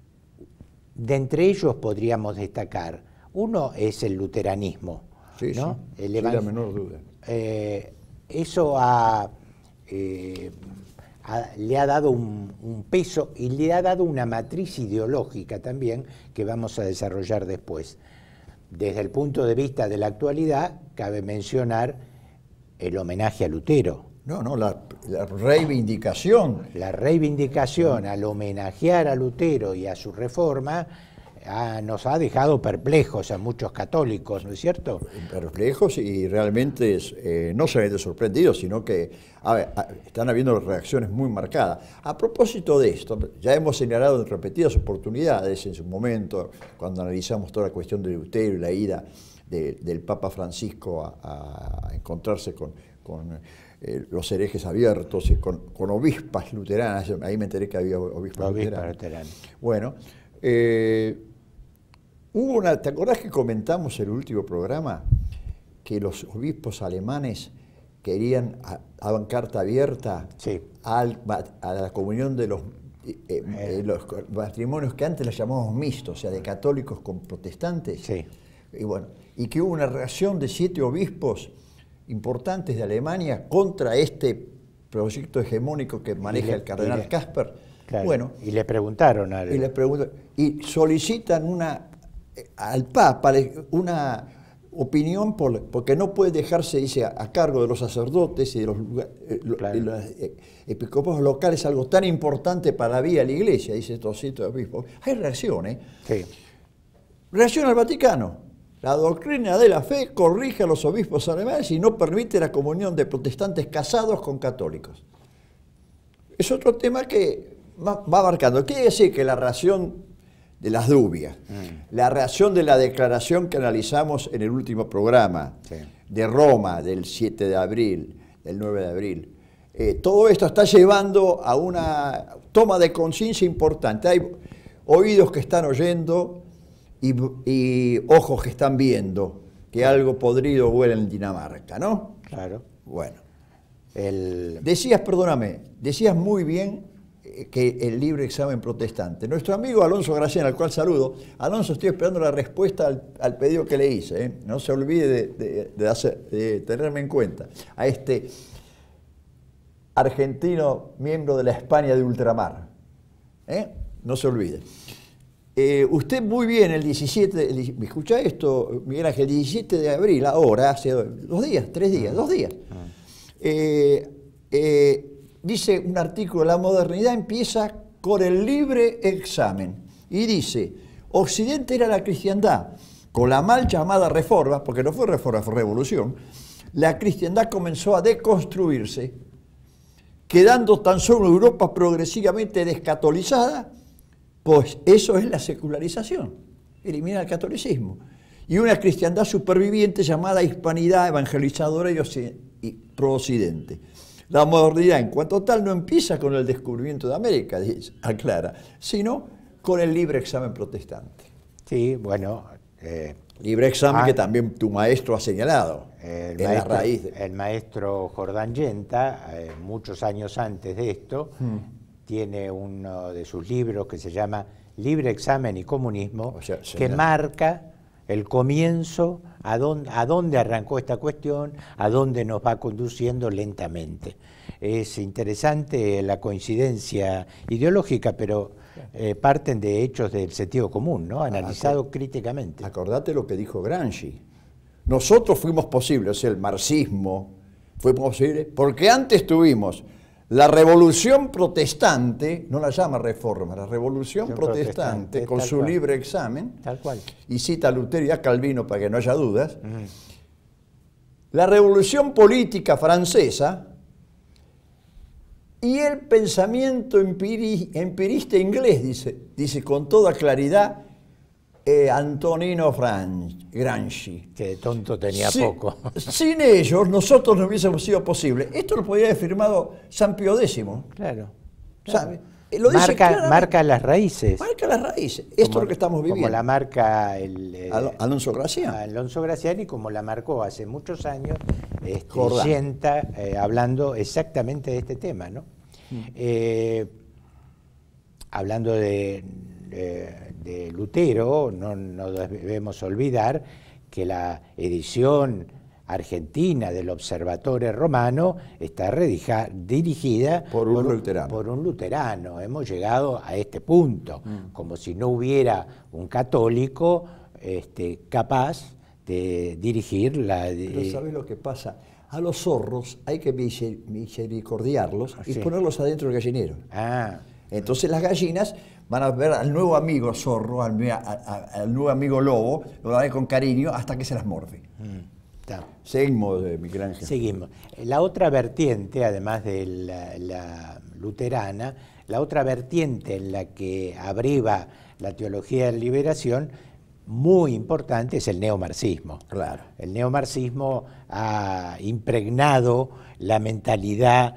de entre ellos podríamos destacar, uno es el luteranismo. Sí, ¿no? sí, el sin la menor duda. Eh, eso ha, eh, ha, le ha dado un, un peso y le ha dado una matriz ideológica también que vamos a desarrollar después. Desde el punto de vista de la actualidad, cabe mencionar el homenaje a Lutero. No, no, la, la reivindicación. La reivindicación al homenajear a Lutero y a su reforma ah, nos ha dejado perplejos a muchos católicos, ¿no es cierto? Perplejos y realmente eh, no solamente sorprendidos, sino que a ver, están habiendo reacciones muy marcadas. A propósito de esto, ya hemos señalado en repetidas oportunidades en su momento, cuando analizamos toda la cuestión de Lutero y la ida de, del Papa Francisco a, a encontrarse con... con Eh, los herejes abiertos y con, con obispas luteranas, ahí me enteré que había obispas luteranas. luteranas. Bueno, eh, hubo una, ¿te acordás que comentamos en el último programa que los obispos alemanes querían, daban carta abierta sí. al, a la comunión de los, eh, eh, los matrimonios que antes los llamábamos mixtos, o sea, de católicos con protestantes? Sí. Y bueno, y que hubo una reacción de siete obispos importantes de Alemania contra este proyecto hegemónico que maneja le, el cardenal Casper. Claro, bueno, y le preguntaron a y le preguntan, y solicitan una al Papa una opinión por, porque no puede dejarse, dice, a, a cargo de los sacerdotes y de los, eh, claro. de los eh, episcopos locales algo tan importante para la vida de la Iglesia, dice estos siete obispos. Hay reacciones. Sí. Reacción al Vaticano. La doctrina de la fe corrige a los obispos alemanes y no permite la comunión de protestantes casados con católicos. Es otro tema que va abarcando. Quiere decir que la reacción de las dubias, mm. la reacción de la declaración que analizamos en el último programa, sí. de Roma, del siete de abril, del nueve de abril, eh, todo esto está llevando a una toma de conciencia importante. Hay oídos que están oyendo y, y ojos que están viendo que algo podrido huele en Dinamarca, ¿no? Claro. Bueno. El... Decías, perdóname, decías muy bien que el libre examen protestante. Nuestro amigo Alonso Gracián, al cual saludo. Alonso, estoy esperando la respuesta al, al pedido que le hice. ¿eh? No se olvide de, de, de, hacer, de tenerme en cuenta. A este argentino miembro de la España de ultramar. ¿Eh? No se olvide. Eh, usted muy bien, el diecisiete, el, ¿me escucha esto, Miguel Ángel? El diecisiete de abril, ahora, hace dos días, tres días, dos días. Eh, eh, dice un artículo, la modernidad empieza con el libre examen. Y dice, Occidente era la cristiandad, con la mal llamada reforma, porque no fue reforma, fue revolución, la cristiandad comenzó a deconstruirse, quedando tan solo Europa progresivamente descatolizada, pues eso es la secularización, elimina el catolicismo. Y una cristiandad superviviente llamada hispanidad evangelizadora y, y pro-occidente. La modernidad, en cuanto tal, no empieza con el descubrimiento de América, dice, aclara, sino con el libre examen protestante. Sí, bueno... Eh, libre examen ah, que también tu maestro ha señalado, el en maestro, la raíz. De... El maestro Jordán Yenta, eh, muchos años antes de esto, hmm. tiene uno de sus libros que se llama Libre Examen y Comunismo, o sea, que marca el comienzo, a dónde, a dónde arrancó esta cuestión, a dónde nos va conduciendo lentamente. Es interesante la coincidencia ideológica, pero eh, parten de hechos del sentido común, ¿no? Analizado Acor críticamente. Acordate lo que dijo Gramsci. Nosotros fuimos posibles, o sea, el marxismo fue posible, porque antes tuvimos la revolución protestante, no la llama reforma, la revolución protestante, protestante con su cual. libre examen, tal cual. Y cita a Lutero y a Calvino para que no haya dudas, mm. la revolución política francesa y el pensamiento empiri, empirista inglés, dice, dice con toda claridad eh, Antonino Gramsci. Que de tonto tenía sin, poco. Sin ellos, nosotros no hubiésemos sido posible. Esto lo podría haber firmado San Pío X. Claro. ¿Sabe? Lo dice marca, marca las raíces. Marca las raíces. Esto como, es lo que estamos viviendo. Como la marca el, eh, Al, Alonso Gracián. Alonso Gracián y como la marcó hace muchos años este, Yenta, eh, hablando exactamente de este tema, ¿no? Mm. Eh, hablando de, de, de Lutero, no, no debemos olvidar que la edición argentina del Observatore Romano está redija, dirigida por un, por, luterano. por un luterano. Hemos llegado a este punto, mm. como si no hubiera un católico este, capaz de dirigir la... De, Pero ¿sabes lo que pasa? A los zorros hay que misericordiarlos y sí. ponerlos adentro del gallinero. Ah. Entonces las gallinas van a ver al nuevo amigo zorro, al, a, a, al nuevo amigo lobo, lo van a ver con cariño hasta que se las morde. Mm. Seguimos, eh, Miguel Ángel. Seguimos. La otra vertiente, además de la, la luterana, la otra vertiente en la que abreva la teología de la liberación, muy importante, es el neomarxismo. Claro. El neomarxismo ha impregnado la mentalidad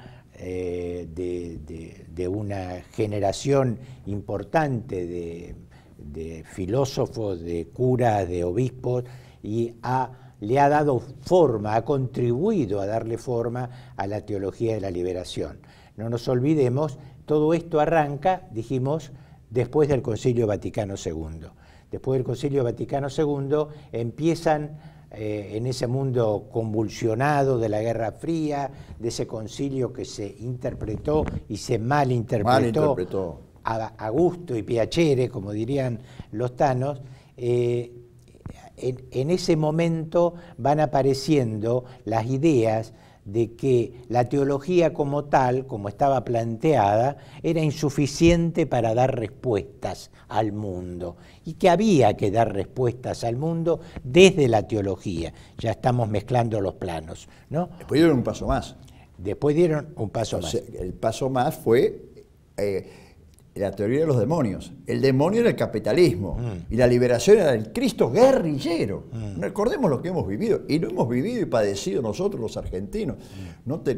eh, de, de, de una generación importante de, de filósofos, de curas, de obispos, y ha le ha dado forma, ha contribuido a darle forma a la teología de la liberación. No nos olvidemos, todo esto arranca, dijimos, después del Concilio Vaticano segundo. Después del Concilio Vaticano segundo empiezan eh, en ese mundo convulsionado de la Guerra Fría, de ese concilio que se interpretó y se malinterpretó, malinterpretó. A, a gusto y piacere, como dirían los tanos, eh, En, en ese momento van apareciendo las ideas de que la teología como tal, como estaba planteada, era insuficiente para dar respuestas al mundo y que había que dar respuestas al mundo desde la teología. Ya estamos mezclando los planos, ¿no? Después dieron un paso más. Después dieron un paso más. El paso más fue... Eh, la teoría de los demonios. El demonio era el capitalismo mm. y la liberación era el Cristo guerrillero. Mm. Recordemos lo que hemos vivido y lo hemos vivido y padecido nosotros los argentinos. Mm. No te,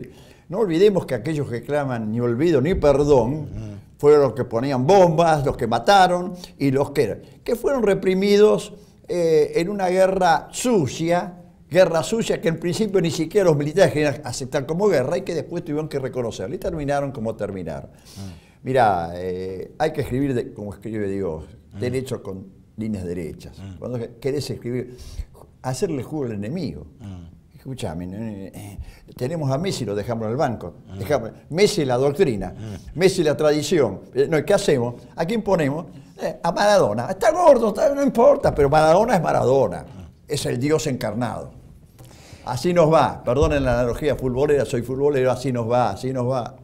No olvidemos que aquellos que claman ni olvido ni perdón fueron los que ponían bombas, los que mataron y los que, que fueron reprimidos eh, en una guerra sucia, guerra sucia que en principio ni siquiera los militares querían aceptar como guerra y que después tuvieron que reconocerla y terminaron como terminaron. Mm. Mira, eh, hay que escribir, de, como escribe Dios, mm. derecho con líneas derechas. Mm. Cuando querés escribir, hacerle jugo al enemigo. Mm. Escuchame, eh, tenemos a Messi, lo dejamos en el banco. Mm. Dejamos, Messi la doctrina, mm. Messi la tradición. Eh, no, ¿qué hacemos? ¿A quién ponemos? Eh, a Maradona. Está gordo, está, no importa, pero Maradona es Maradona. Mm. Es el Dios encarnado. Así nos va. Perdonen la analogía futbolera, soy futbolero, así nos va, así nos va.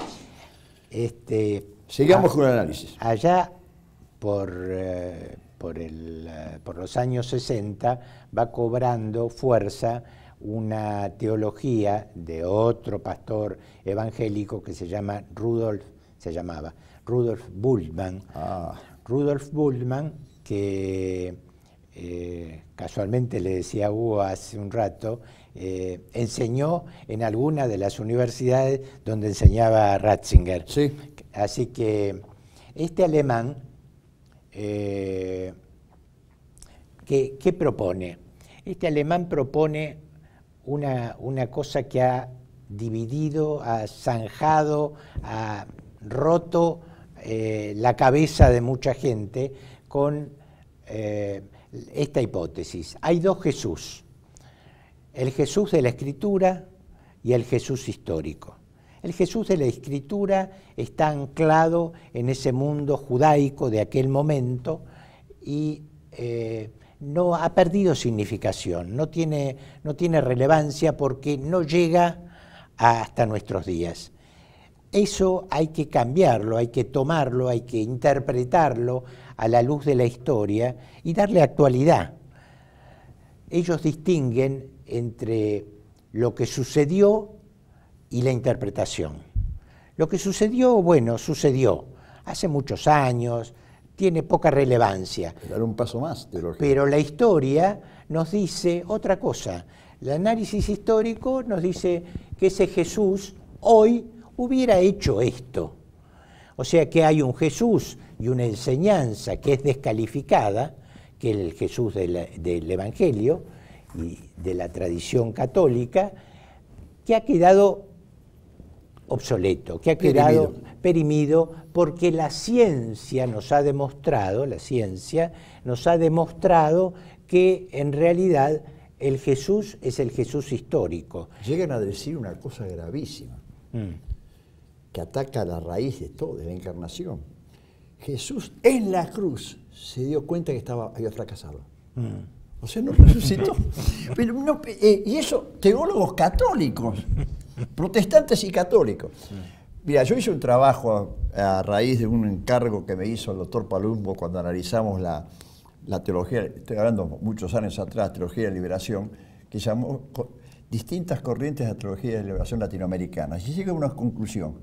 Este, Sigamos a, con el análisis. Allá por, eh, por, el, eh, por los años sesenta va cobrando fuerza una teología de otro pastor evangélico que se llama Rudolf, se llamaba Rudolf Bultmann. Ah. Rudolf Bultmann, que eh, casualmente le decía a Hugo hace un rato, eh, enseñó en alguna de las universidades donde enseñaba Ratzinger. Sí. Así que este alemán, eh, ¿qué, ¿qué propone? Este alemán propone Una, una cosa que ha dividido, ha zanjado, ha roto eh, la cabeza de mucha gente con eh, esta hipótesis. Hay dos Jesús, el Jesús de la Escritura y el Jesús histórico. El Jesús de la Escritura está anclado en ese mundo judaico de aquel momento y eh, no ha perdido significación, no tiene, no tiene relevancia porque no llega hasta nuestros días. Eso hay que cambiarlo, hay que tomarlo, hay que interpretarlo a la luz de la historia y darle actualidad. Ellos distinguen entre lo que sucedió y la interpretación. Lo que sucedió, bueno, sucedió hace muchos años, tiene poca relevancia. Dar un paso más. De lo que... Pero la historia nos dice otra cosa. El análisis histórico nos dice que ese Jesús hoy hubiera hecho esto. O sea que hay un Jesús y una enseñanza que es descalificada, que es el Jesús del, del Evangelio y de la tradición católica, que ha quedado obsoleto, que ha quedado perimido. perimido porque la ciencia nos ha demostrado, la ciencia nos ha demostrado que en realidad el Jesús es el Jesús histórico. Llegan a decir una cosa gravísima, mm. que ataca la raíz de todo, de la encarnación. Jesús en la cruz se dio cuenta que estaba, había fracasado. Mm. O sea, no resucitó. Pero no, eh, y eso, teólogos católicos, protestantes y católicos. Mira, yo hice un trabajo a, a raíz de un encargo que me hizo el doctor Palumbo cuando analizamos la, la teología, estoy hablando muchos años atrás, teología de liberación, que llamó distintas corrientes de teología de liberación latinoamericanas. Y llegué a una conclusión.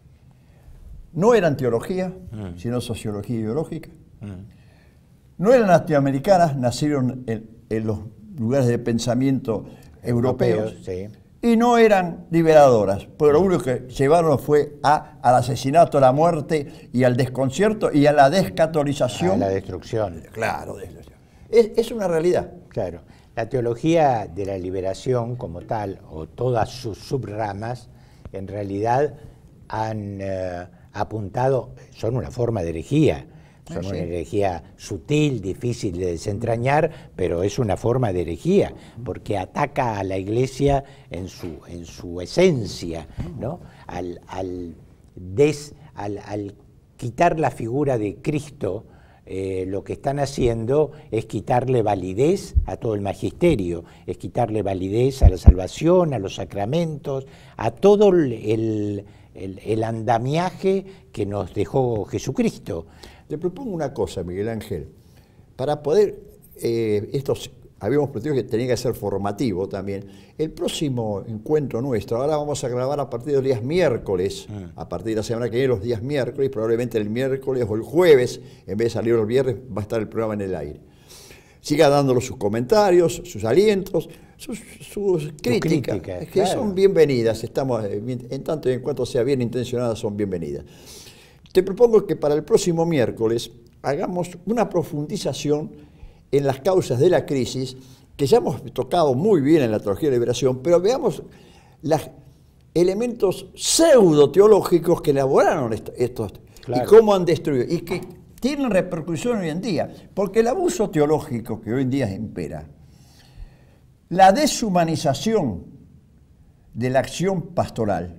No eran teología, mm. sino sociología ideológica. Mm. No eran latinoamericanas, nacieron en, en los lugares de pensamiento europeos. Europeos, sí. Y no eran liberadoras, pero lo único que llevaron fue a, al asesinato, a la muerte y al desconcierto y a la descatolización. A la destrucción. Claro, es, es una realidad. Claro. La teología de la liberación como tal, o todas sus subramas, en realidad han eh, apuntado, son una forma de herejía. Son sí. una herejía sutil, difícil de desentrañar, pero es una forma de herejía, porque ataca a la Iglesia en su, en su esencia, ¿no? Al, al, des, al, al quitar la figura de Cristo, eh, lo que están haciendo es quitarle validez a todo el magisterio, es quitarle validez a la salvación, a los sacramentos, a todo el, el, el, el andamiaje que nos dejó Jesucristo. Te propongo una cosa, Miguel Ángel. Para poder, eh, estos, habíamos prometido que tenía que ser formativo también. El próximo encuentro nuestro, ahora vamos a grabar a partir de los días miércoles, mm. a partir de la semana que viene, los días miércoles, probablemente el miércoles o el jueves, en vez de salir los viernes, va a estar el programa en el aire. siga dándonos sus comentarios, sus alientos, sus, sus críticas, crítica, que claro. son bienvenidas, estamos, en tanto y en cuanto sea bien intencionadas, son bienvenidas. Te propongo que para el próximo miércoles hagamos una profundización en las causas de la crisis, que ya hemos tocado muy bien en la teología de la liberación, pero veamos los elementos pseudo-teológicos que elaboraron est estos, claro. Y cómo han destruido, y que tienen repercusión hoy en día, porque el abuso teológico que hoy en día impera, la deshumanización de la acción pastoral,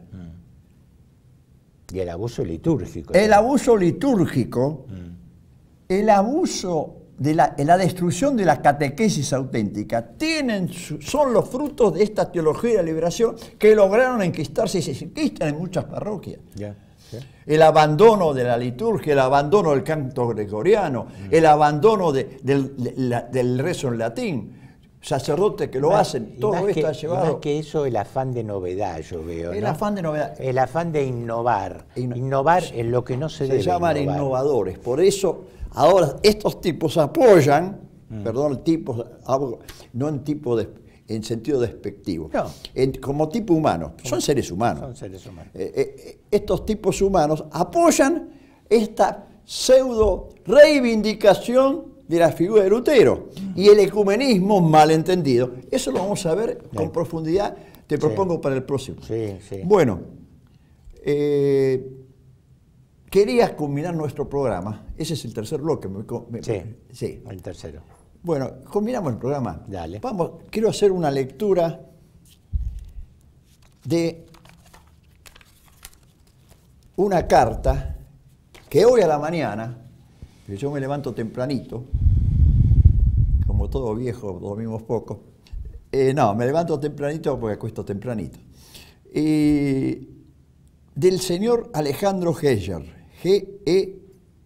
y el abuso litúrgico. El abuso litúrgico, mm. el abuso de la, la destrucción de la catequesis auténtica, tienen su, son los frutos de esta teología de la liberación que lograron enquistarse y se enquistan en muchas parroquias. Yeah, yeah. El abandono de la liturgia, el abandono del canto gregoriano, mm. el abandono de, del, de, la, del rezo en latín. Sacerdotes que lo más, hacen, todo esto que, ha llevado... Más que eso, el afán de novedad, yo veo, El ¿no? afán de novedad. El afán de innovar. Inno innovar en lo que no se, se debe Se llaman innovar. innovadores. Por eso, ahora, estos tipos apoyan, mm. perdón, tipos, no en tipo de, en sentido despectivo, no. en, como tipo humano, son seres humanos. Son seres humanos. Eh, eh, estos tipos humanos apoyan esta pseudo reivindicación de la figura de Lutero y el ecumenismo malentendido. Eso lo vamos a ver con sí. profundidad, te propongo sí. para el próximo. Sí, sí. Bueno, eh, quería culminar nuestro programa, ese es el tercer bloque. Me, me, sí, sí, el tercero. Bueno, culminamos el programa. Dale. Vamos, quiero hacer una lectura de una carta que hoy a la mañana, yo me levanto tempranito, como todo viejo, dormimos poco. Eh, no, me levanto tempranito porque acuesto tempranito. Y del señor Alejandro Heyer, G E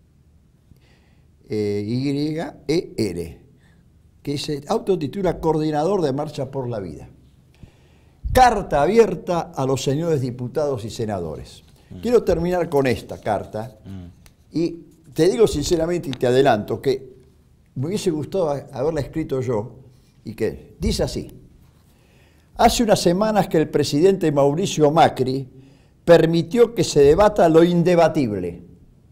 Y E R, que se autotitula Coordinador de Marcha por la Vida. Carta abierta a los señores diputados y senadores. Mm. Quiero terminar con esta carta mm. y te digo sinceramente y te adelanto que me hubiese gustado haberla escrito yo y que dice así. Hace unas semanas que el presidente Mauricio Macri permitió que se debata lo indebatible.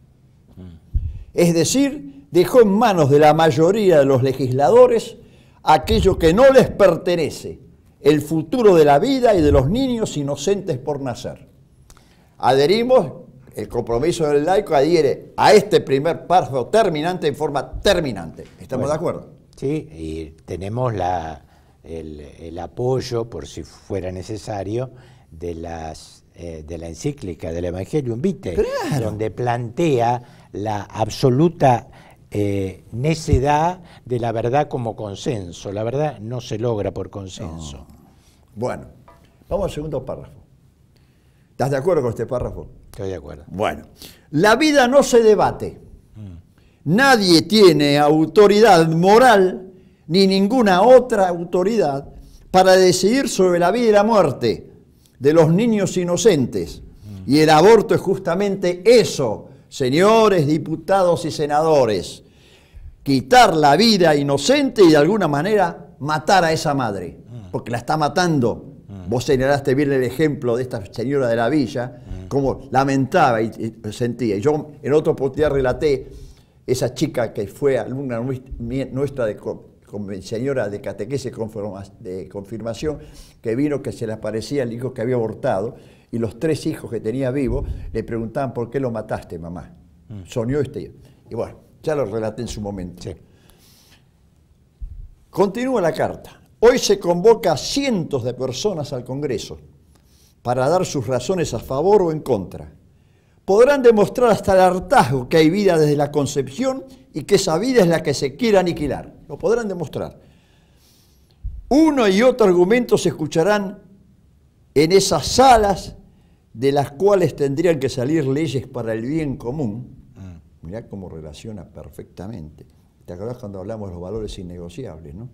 Es decir, dejó en manos de la mayoría de los legisladores aquello que no les pertenece, el futuro de la vida y de los niños inocentes por nacer. Adherimos. El compromiso del laico adhiere a este primer párrafo terminante en forma terminante. ¿Estamos bueno, de acuerdo? Sí, y tenemos la, el, el apoyo, por si fuera necesario, de, las, eh, de la encíclica del Evangelium Vitae, claro. donde plantea la absoluta eh, necedad de la verdad como consenso. La verdad no se logra por consenso. No. Bueno, vamos al segundo párrafo. ¿Estás de acuerdo con este párrafo? Estoy de acuerdo. Bueno, la vida no se debate. Mm. Nadie tiene autoridad moral ni ninguna otra autoridad para decidir sobre la vida y la muerte de los niños inocentes. Mm. Y el aborto es justamente eso, señores diputados y senadores. Quitar la vida inocente y de alguna manera matar a esa madre, mm. porque la está matando. Mm. Vos señalaste bien el ejemplo de esta señora de la villa, como lamentaba y, y sentía. Y yo en otra oportunidad relaté esa chica que fue alumna nuestra, de, de señora de catequesis de confirmación, que vino que se le aparecía el hijo que había abortado, y los tres hijos que tenía vivos le preguntaban ¿por qué lo mataste, mamá? Mm. Soñó este. Y bueno, ya lo relaté en su momento. Sí. Continúa la carta. Hoy se convoca a cientos de personas al Congreso para dar sus razones a favor o en contra. Podrán demostrar hasta el hartazgo que hay vida desde la concepción y que esa vida es la que se quiere aniquilar. Lo podrán demostrar. Uno y otro argumento se escucharán en esas salas de las cuales tendrían que salir leyes para el bien común. Mm. Mirá cómo relaciona perfectamente. ¿Te acordás cuando hablamos de los valores innegociables, no?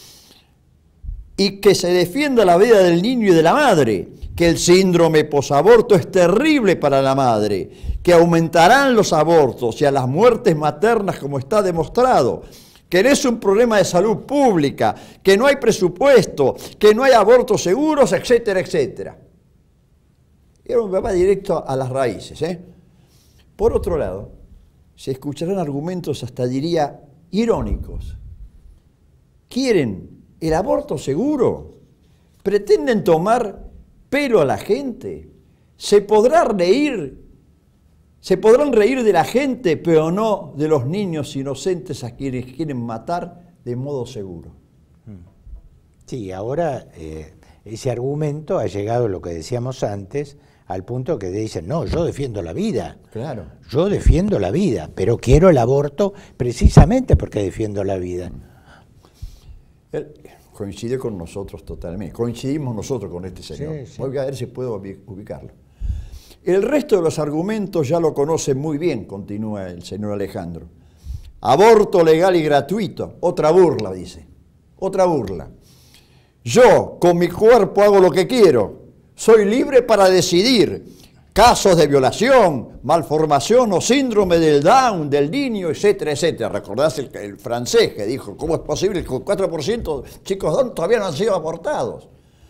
Y que se defienda la vida del niño y de la madre, que el síndrome posaborto es terrible para la madre, que aumentarán los abortos y a las muertes maternas como está demostrado, que no es un problema de salud pública, que no hay presupuesto, que no hay abortos seguros, etcétera, etcétera. Era un va directo a las raíces, ¿eh? Por otro lado, se escucharán argumentos hasta diría irónicos. ¿Quieren el aborto seguro? ¿Pretenden tomar pelo a la gente? ¿Se podrá reír? ¿Se podrán reír de la gente, pero no de los niños inocentes a quienes quieren matar de modo seguro? Sí, ahora eh, ese argumento ha llegado, lo que decíamos antes, al punto que dicen, no, yo defiendo la vida. Claro. Yo defiendo la vida, pero quiero el aborto precisamente porque defiendo la vida. Él coincide con nosotros totalmente. Coincidimos nosotros con este señor. Sí, sí. Voy a ver si puedo ubicarlo. El resto de los argumentos ya lo conocen muy bien, continúa el señor Alejandro. Aborto legal y gratuito. Otra burla, dice. Otra burla. Yo, con mi cuerpo, hago lo que quiero. Soy libre para decidir. Casos de violación, malformación o síndrome del Down, del niño, etcétera, etcétera. ¿Recordás el, el francés que dijo, ¿cómo es posible que el cuatro por ciento de chicos Down todavía no han sido abortados?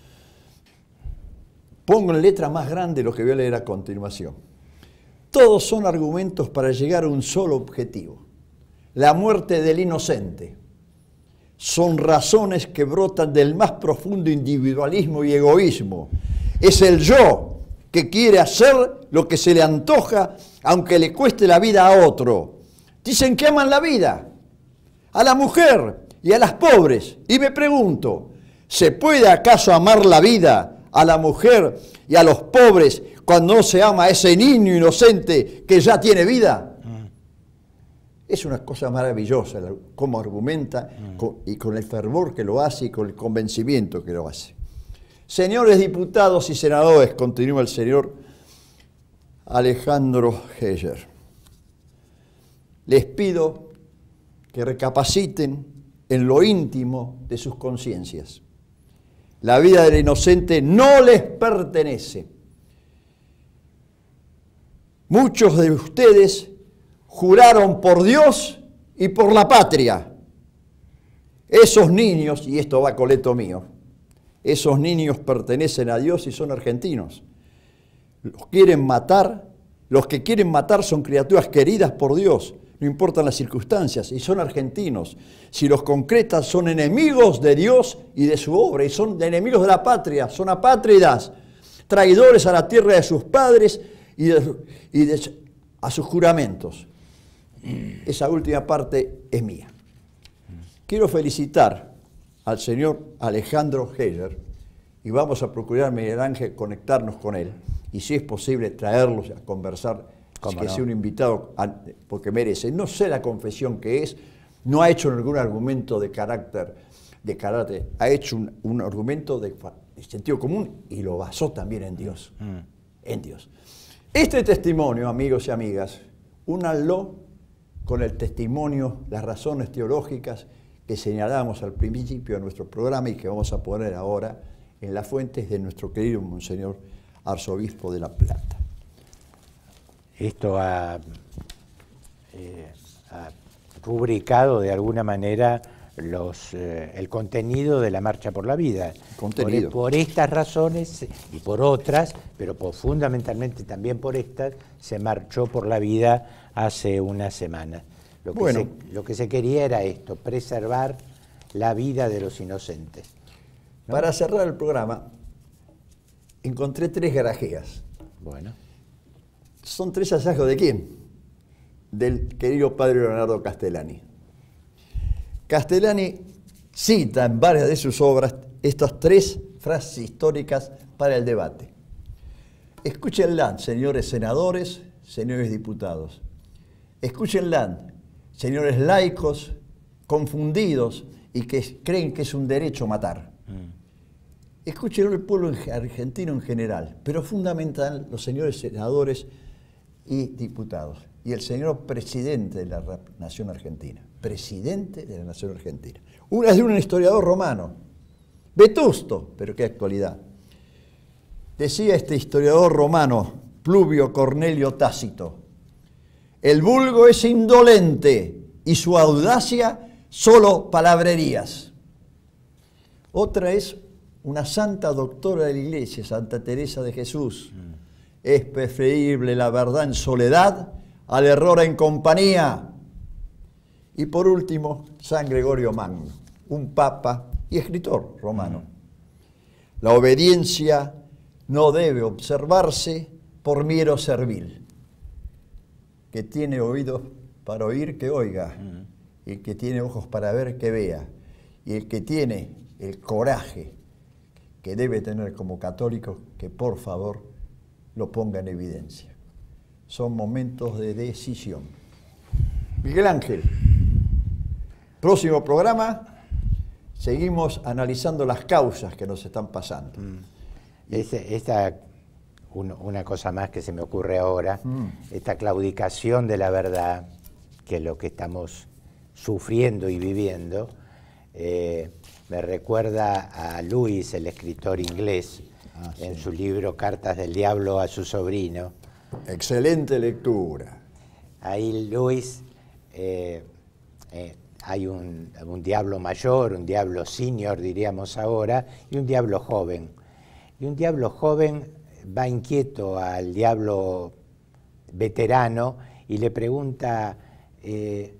Pongo en letra más grande lo que voy a leer a continuación. Todos son argumentos para llegar a un solo objetivo, la muerte del inocente. Son razones que brotan del más profundo individualismo y egoísmo. Es el yo que quiere hacer lo que se le antoja, aunque le cueste la vida a otro. Dicen que aman la vida, a la mujer y a las pobres. Y me pregunto, ¿se puede acaso amar la vida, a la mujer y a los pobres cuando no se ama a ese niño inocente que ya tiene vida? Mm. Es una cosa maravillosa cómo argumenta mm. con, y con el fervor que lo hace y con el convencimiento que lo hace. Señores diputados y senadores, continúa el señor Alejandro Heger, les pido que recapaciten en lo íntimo de sus conciencias. La vida del inocente no les pertenece. Muchos de ustedes juraron por Dios y por la patria. Esos niños, y esto va coleto mío, esos niños pertenecen a Dios y son argentinos. Los quieren matar, los que quieren matar son criaturas queridas por Dios, no importan las circunstancias, y son argentinos. Si los concretan, son enemigos de Dios y de su obra, y son enemigos de la patria, son apátridas, traidores a la tierra de sus padres y, de, y de, a sus juramentos. Esa última parte es mía. Quiero felicitar al señor Alejandro Heger, y vamos a procurar, Miguel Ángel, conectarnos con él, y si es posible traerlos a conversar, que no sea un invitado, porque merece. No sé la confesión que es, no ha hecho ningún argumento de carácter, de carácter, ha hecho un, un argumento de, de sentido común y lo basó también en Dios, mm. en Dios. Este testimonio, amigos y amigas, únanlo con el testimonio, las razones teológicas que señalamos al principio de nuestro programa y que vamos a poner ahora en las fuentes de nuestro querido Monseñor Arzobispo de La Plata. Esto ha, eh, ha rubricado de alguna manera los, eh, el contenido de la Marcha por la Vida. Contenido. Por, por estas razones y por otras, pero por, fundamentalmente también por estas, se marchó por la vida hace una semana. Lo que, bueno. se, lo que se quería era esto, preservar la vida de los inocentes, ¿no? Para cerrar el programa, encontré tres garajeas. Bueno. ¿Son tres hallazgos de quién? Del querido padre Leonardo Castellani. Castellani cita en varias de sus obras estas tres frases históricas para el debate. Escúchenla, señores senadores, señores diputados. Escúchenla, señores laicos, confundidos y que creen que es un derecho matar. Mm. Escúchenlo el pueblo argentino en general, pero fundamental los señores senadores y diputados, y el señor presidente de la Nación Argentina, presidente de la Nación Argentina. Una es de un historiador romano, vetusto, pero qué actualidad. Decía este historiador romano, Pluvio Cornelio Tácito, el vulgo es indolente y su audacia solo palabrerías. Otra es una santa doctora de la Iglesia, Santa Teresa de Jesús. Mm. Es preferible la verdad en soledad al error en compañía. Y por último, San Gregorio Magno, un papa y escritor romano. Mm. La obediencia no debe observarse por miedo servil. Que tiene oídos para oír, que oiga. Mm. Y el que tiene ojos para ver, que vea. Y el que tiene el coraje que debe tener como católico, que por favor lo ponga en evidencia. Son momentos de decisión. Miguel Ángel, próximo programa, seguimos analizando las causas que nos están pasando. Mm. Este, esta, uno, una cosa más que se me ocurre ahora, mm. esta claudicación de la verdad, que es lo que estamos sufriendo y viviendo, eh, me recuerda a Lewis, el escritor inglés, ah, en sí. su libro Cartas del Diablo a su sobrino. Excelente lectura. Ahí Lewis, eh, eh, hay un, un diablo mayor, un diablo senior, diríamos ahora, y un diablo joven. Y un diablo joven va inquieto al diablo veterano y le pregunta, eh,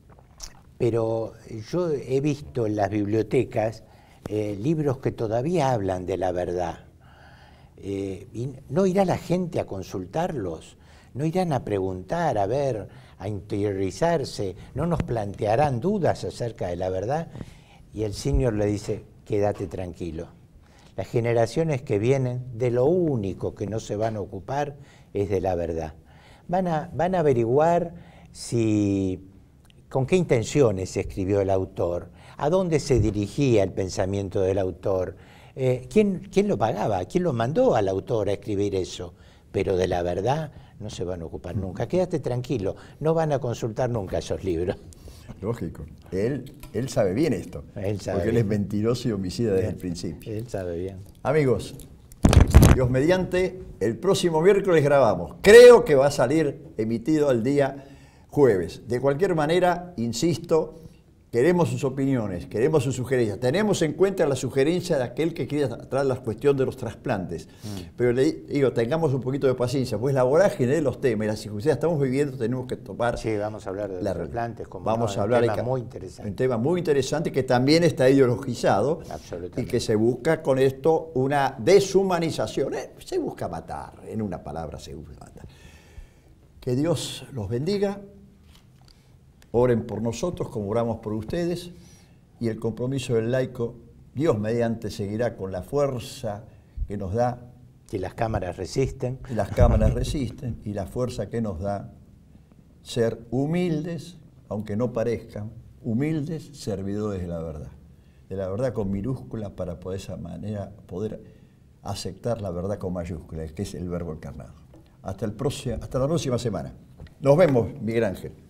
pero yo he visto en las bibliotecas eh, libros que todavía hablan de la verdad. Eh, y ¿no irá la gente a consultarlos? ¿No irán a preguntar, a ver, a interiorizarse? ¿No nos plantearán dudas acerca de la verdad? Y el señor le dice, quédate tranquilo. Las generaciones que vienen, de lo único que no se van a ocupar es de la verdad. Van a, van a averiguar si, con qué intenciones escribió el autor, a dónde se dirigía el pensamiento del autor, eh, ¿quién, quién lo pagaba, quién lo mandó al autor a escribir eso. Pero de la verdad no se van a ocupar nunca. Quédate tranquilo, no van a consultar nunca esos libros. Lógico. Él, él sabe bien esto. Él sabe porque bien. Él es mentiroso y homicida desde el principio. Él sabe bien. Amigos, Dios mediante, el próximo miércoles grabamos. Creo que va a salir emitido el día jueves. De cualquier manera, insisto, queremos sus opiniones, queremos sus sugerencias. Tenemos en cuenta la sugerencia de aquel que quiere tratar la cuestión de los trasplantes. Mm. Pero le digo, tengamos un poquito de paciencia, pues la vorágine de los temas y las circunstancias que estamos viviendo tenemos que tomar. Sí, vamos a hablar de los trasplantes, como vamos no, a hablar un tema de, muy interesante. Un tema muy interesante que también está ideologizado y que se busca con esto una deshumanización. Eh, se busca matar, en una palabra se busca matar. Que Dios los bendiga. Oren por nosotros como oramos por ustedes y el compromiso del laico, Dios mediante, seguirá con la fuerza que nos da. Si las cámaras resisten. Y las cámaras resisten y la fuerza que nos da ser humildes, aunque no parezcan, humildes servidores de la verdad. De la verdad con minúscula para poder, de esa manera poder aceptar la verdad con mayúscula, que es el Verbo encarnado. Hasta, el próximo, hasta la próxima semana. Nos vemos, Miguel Ángel.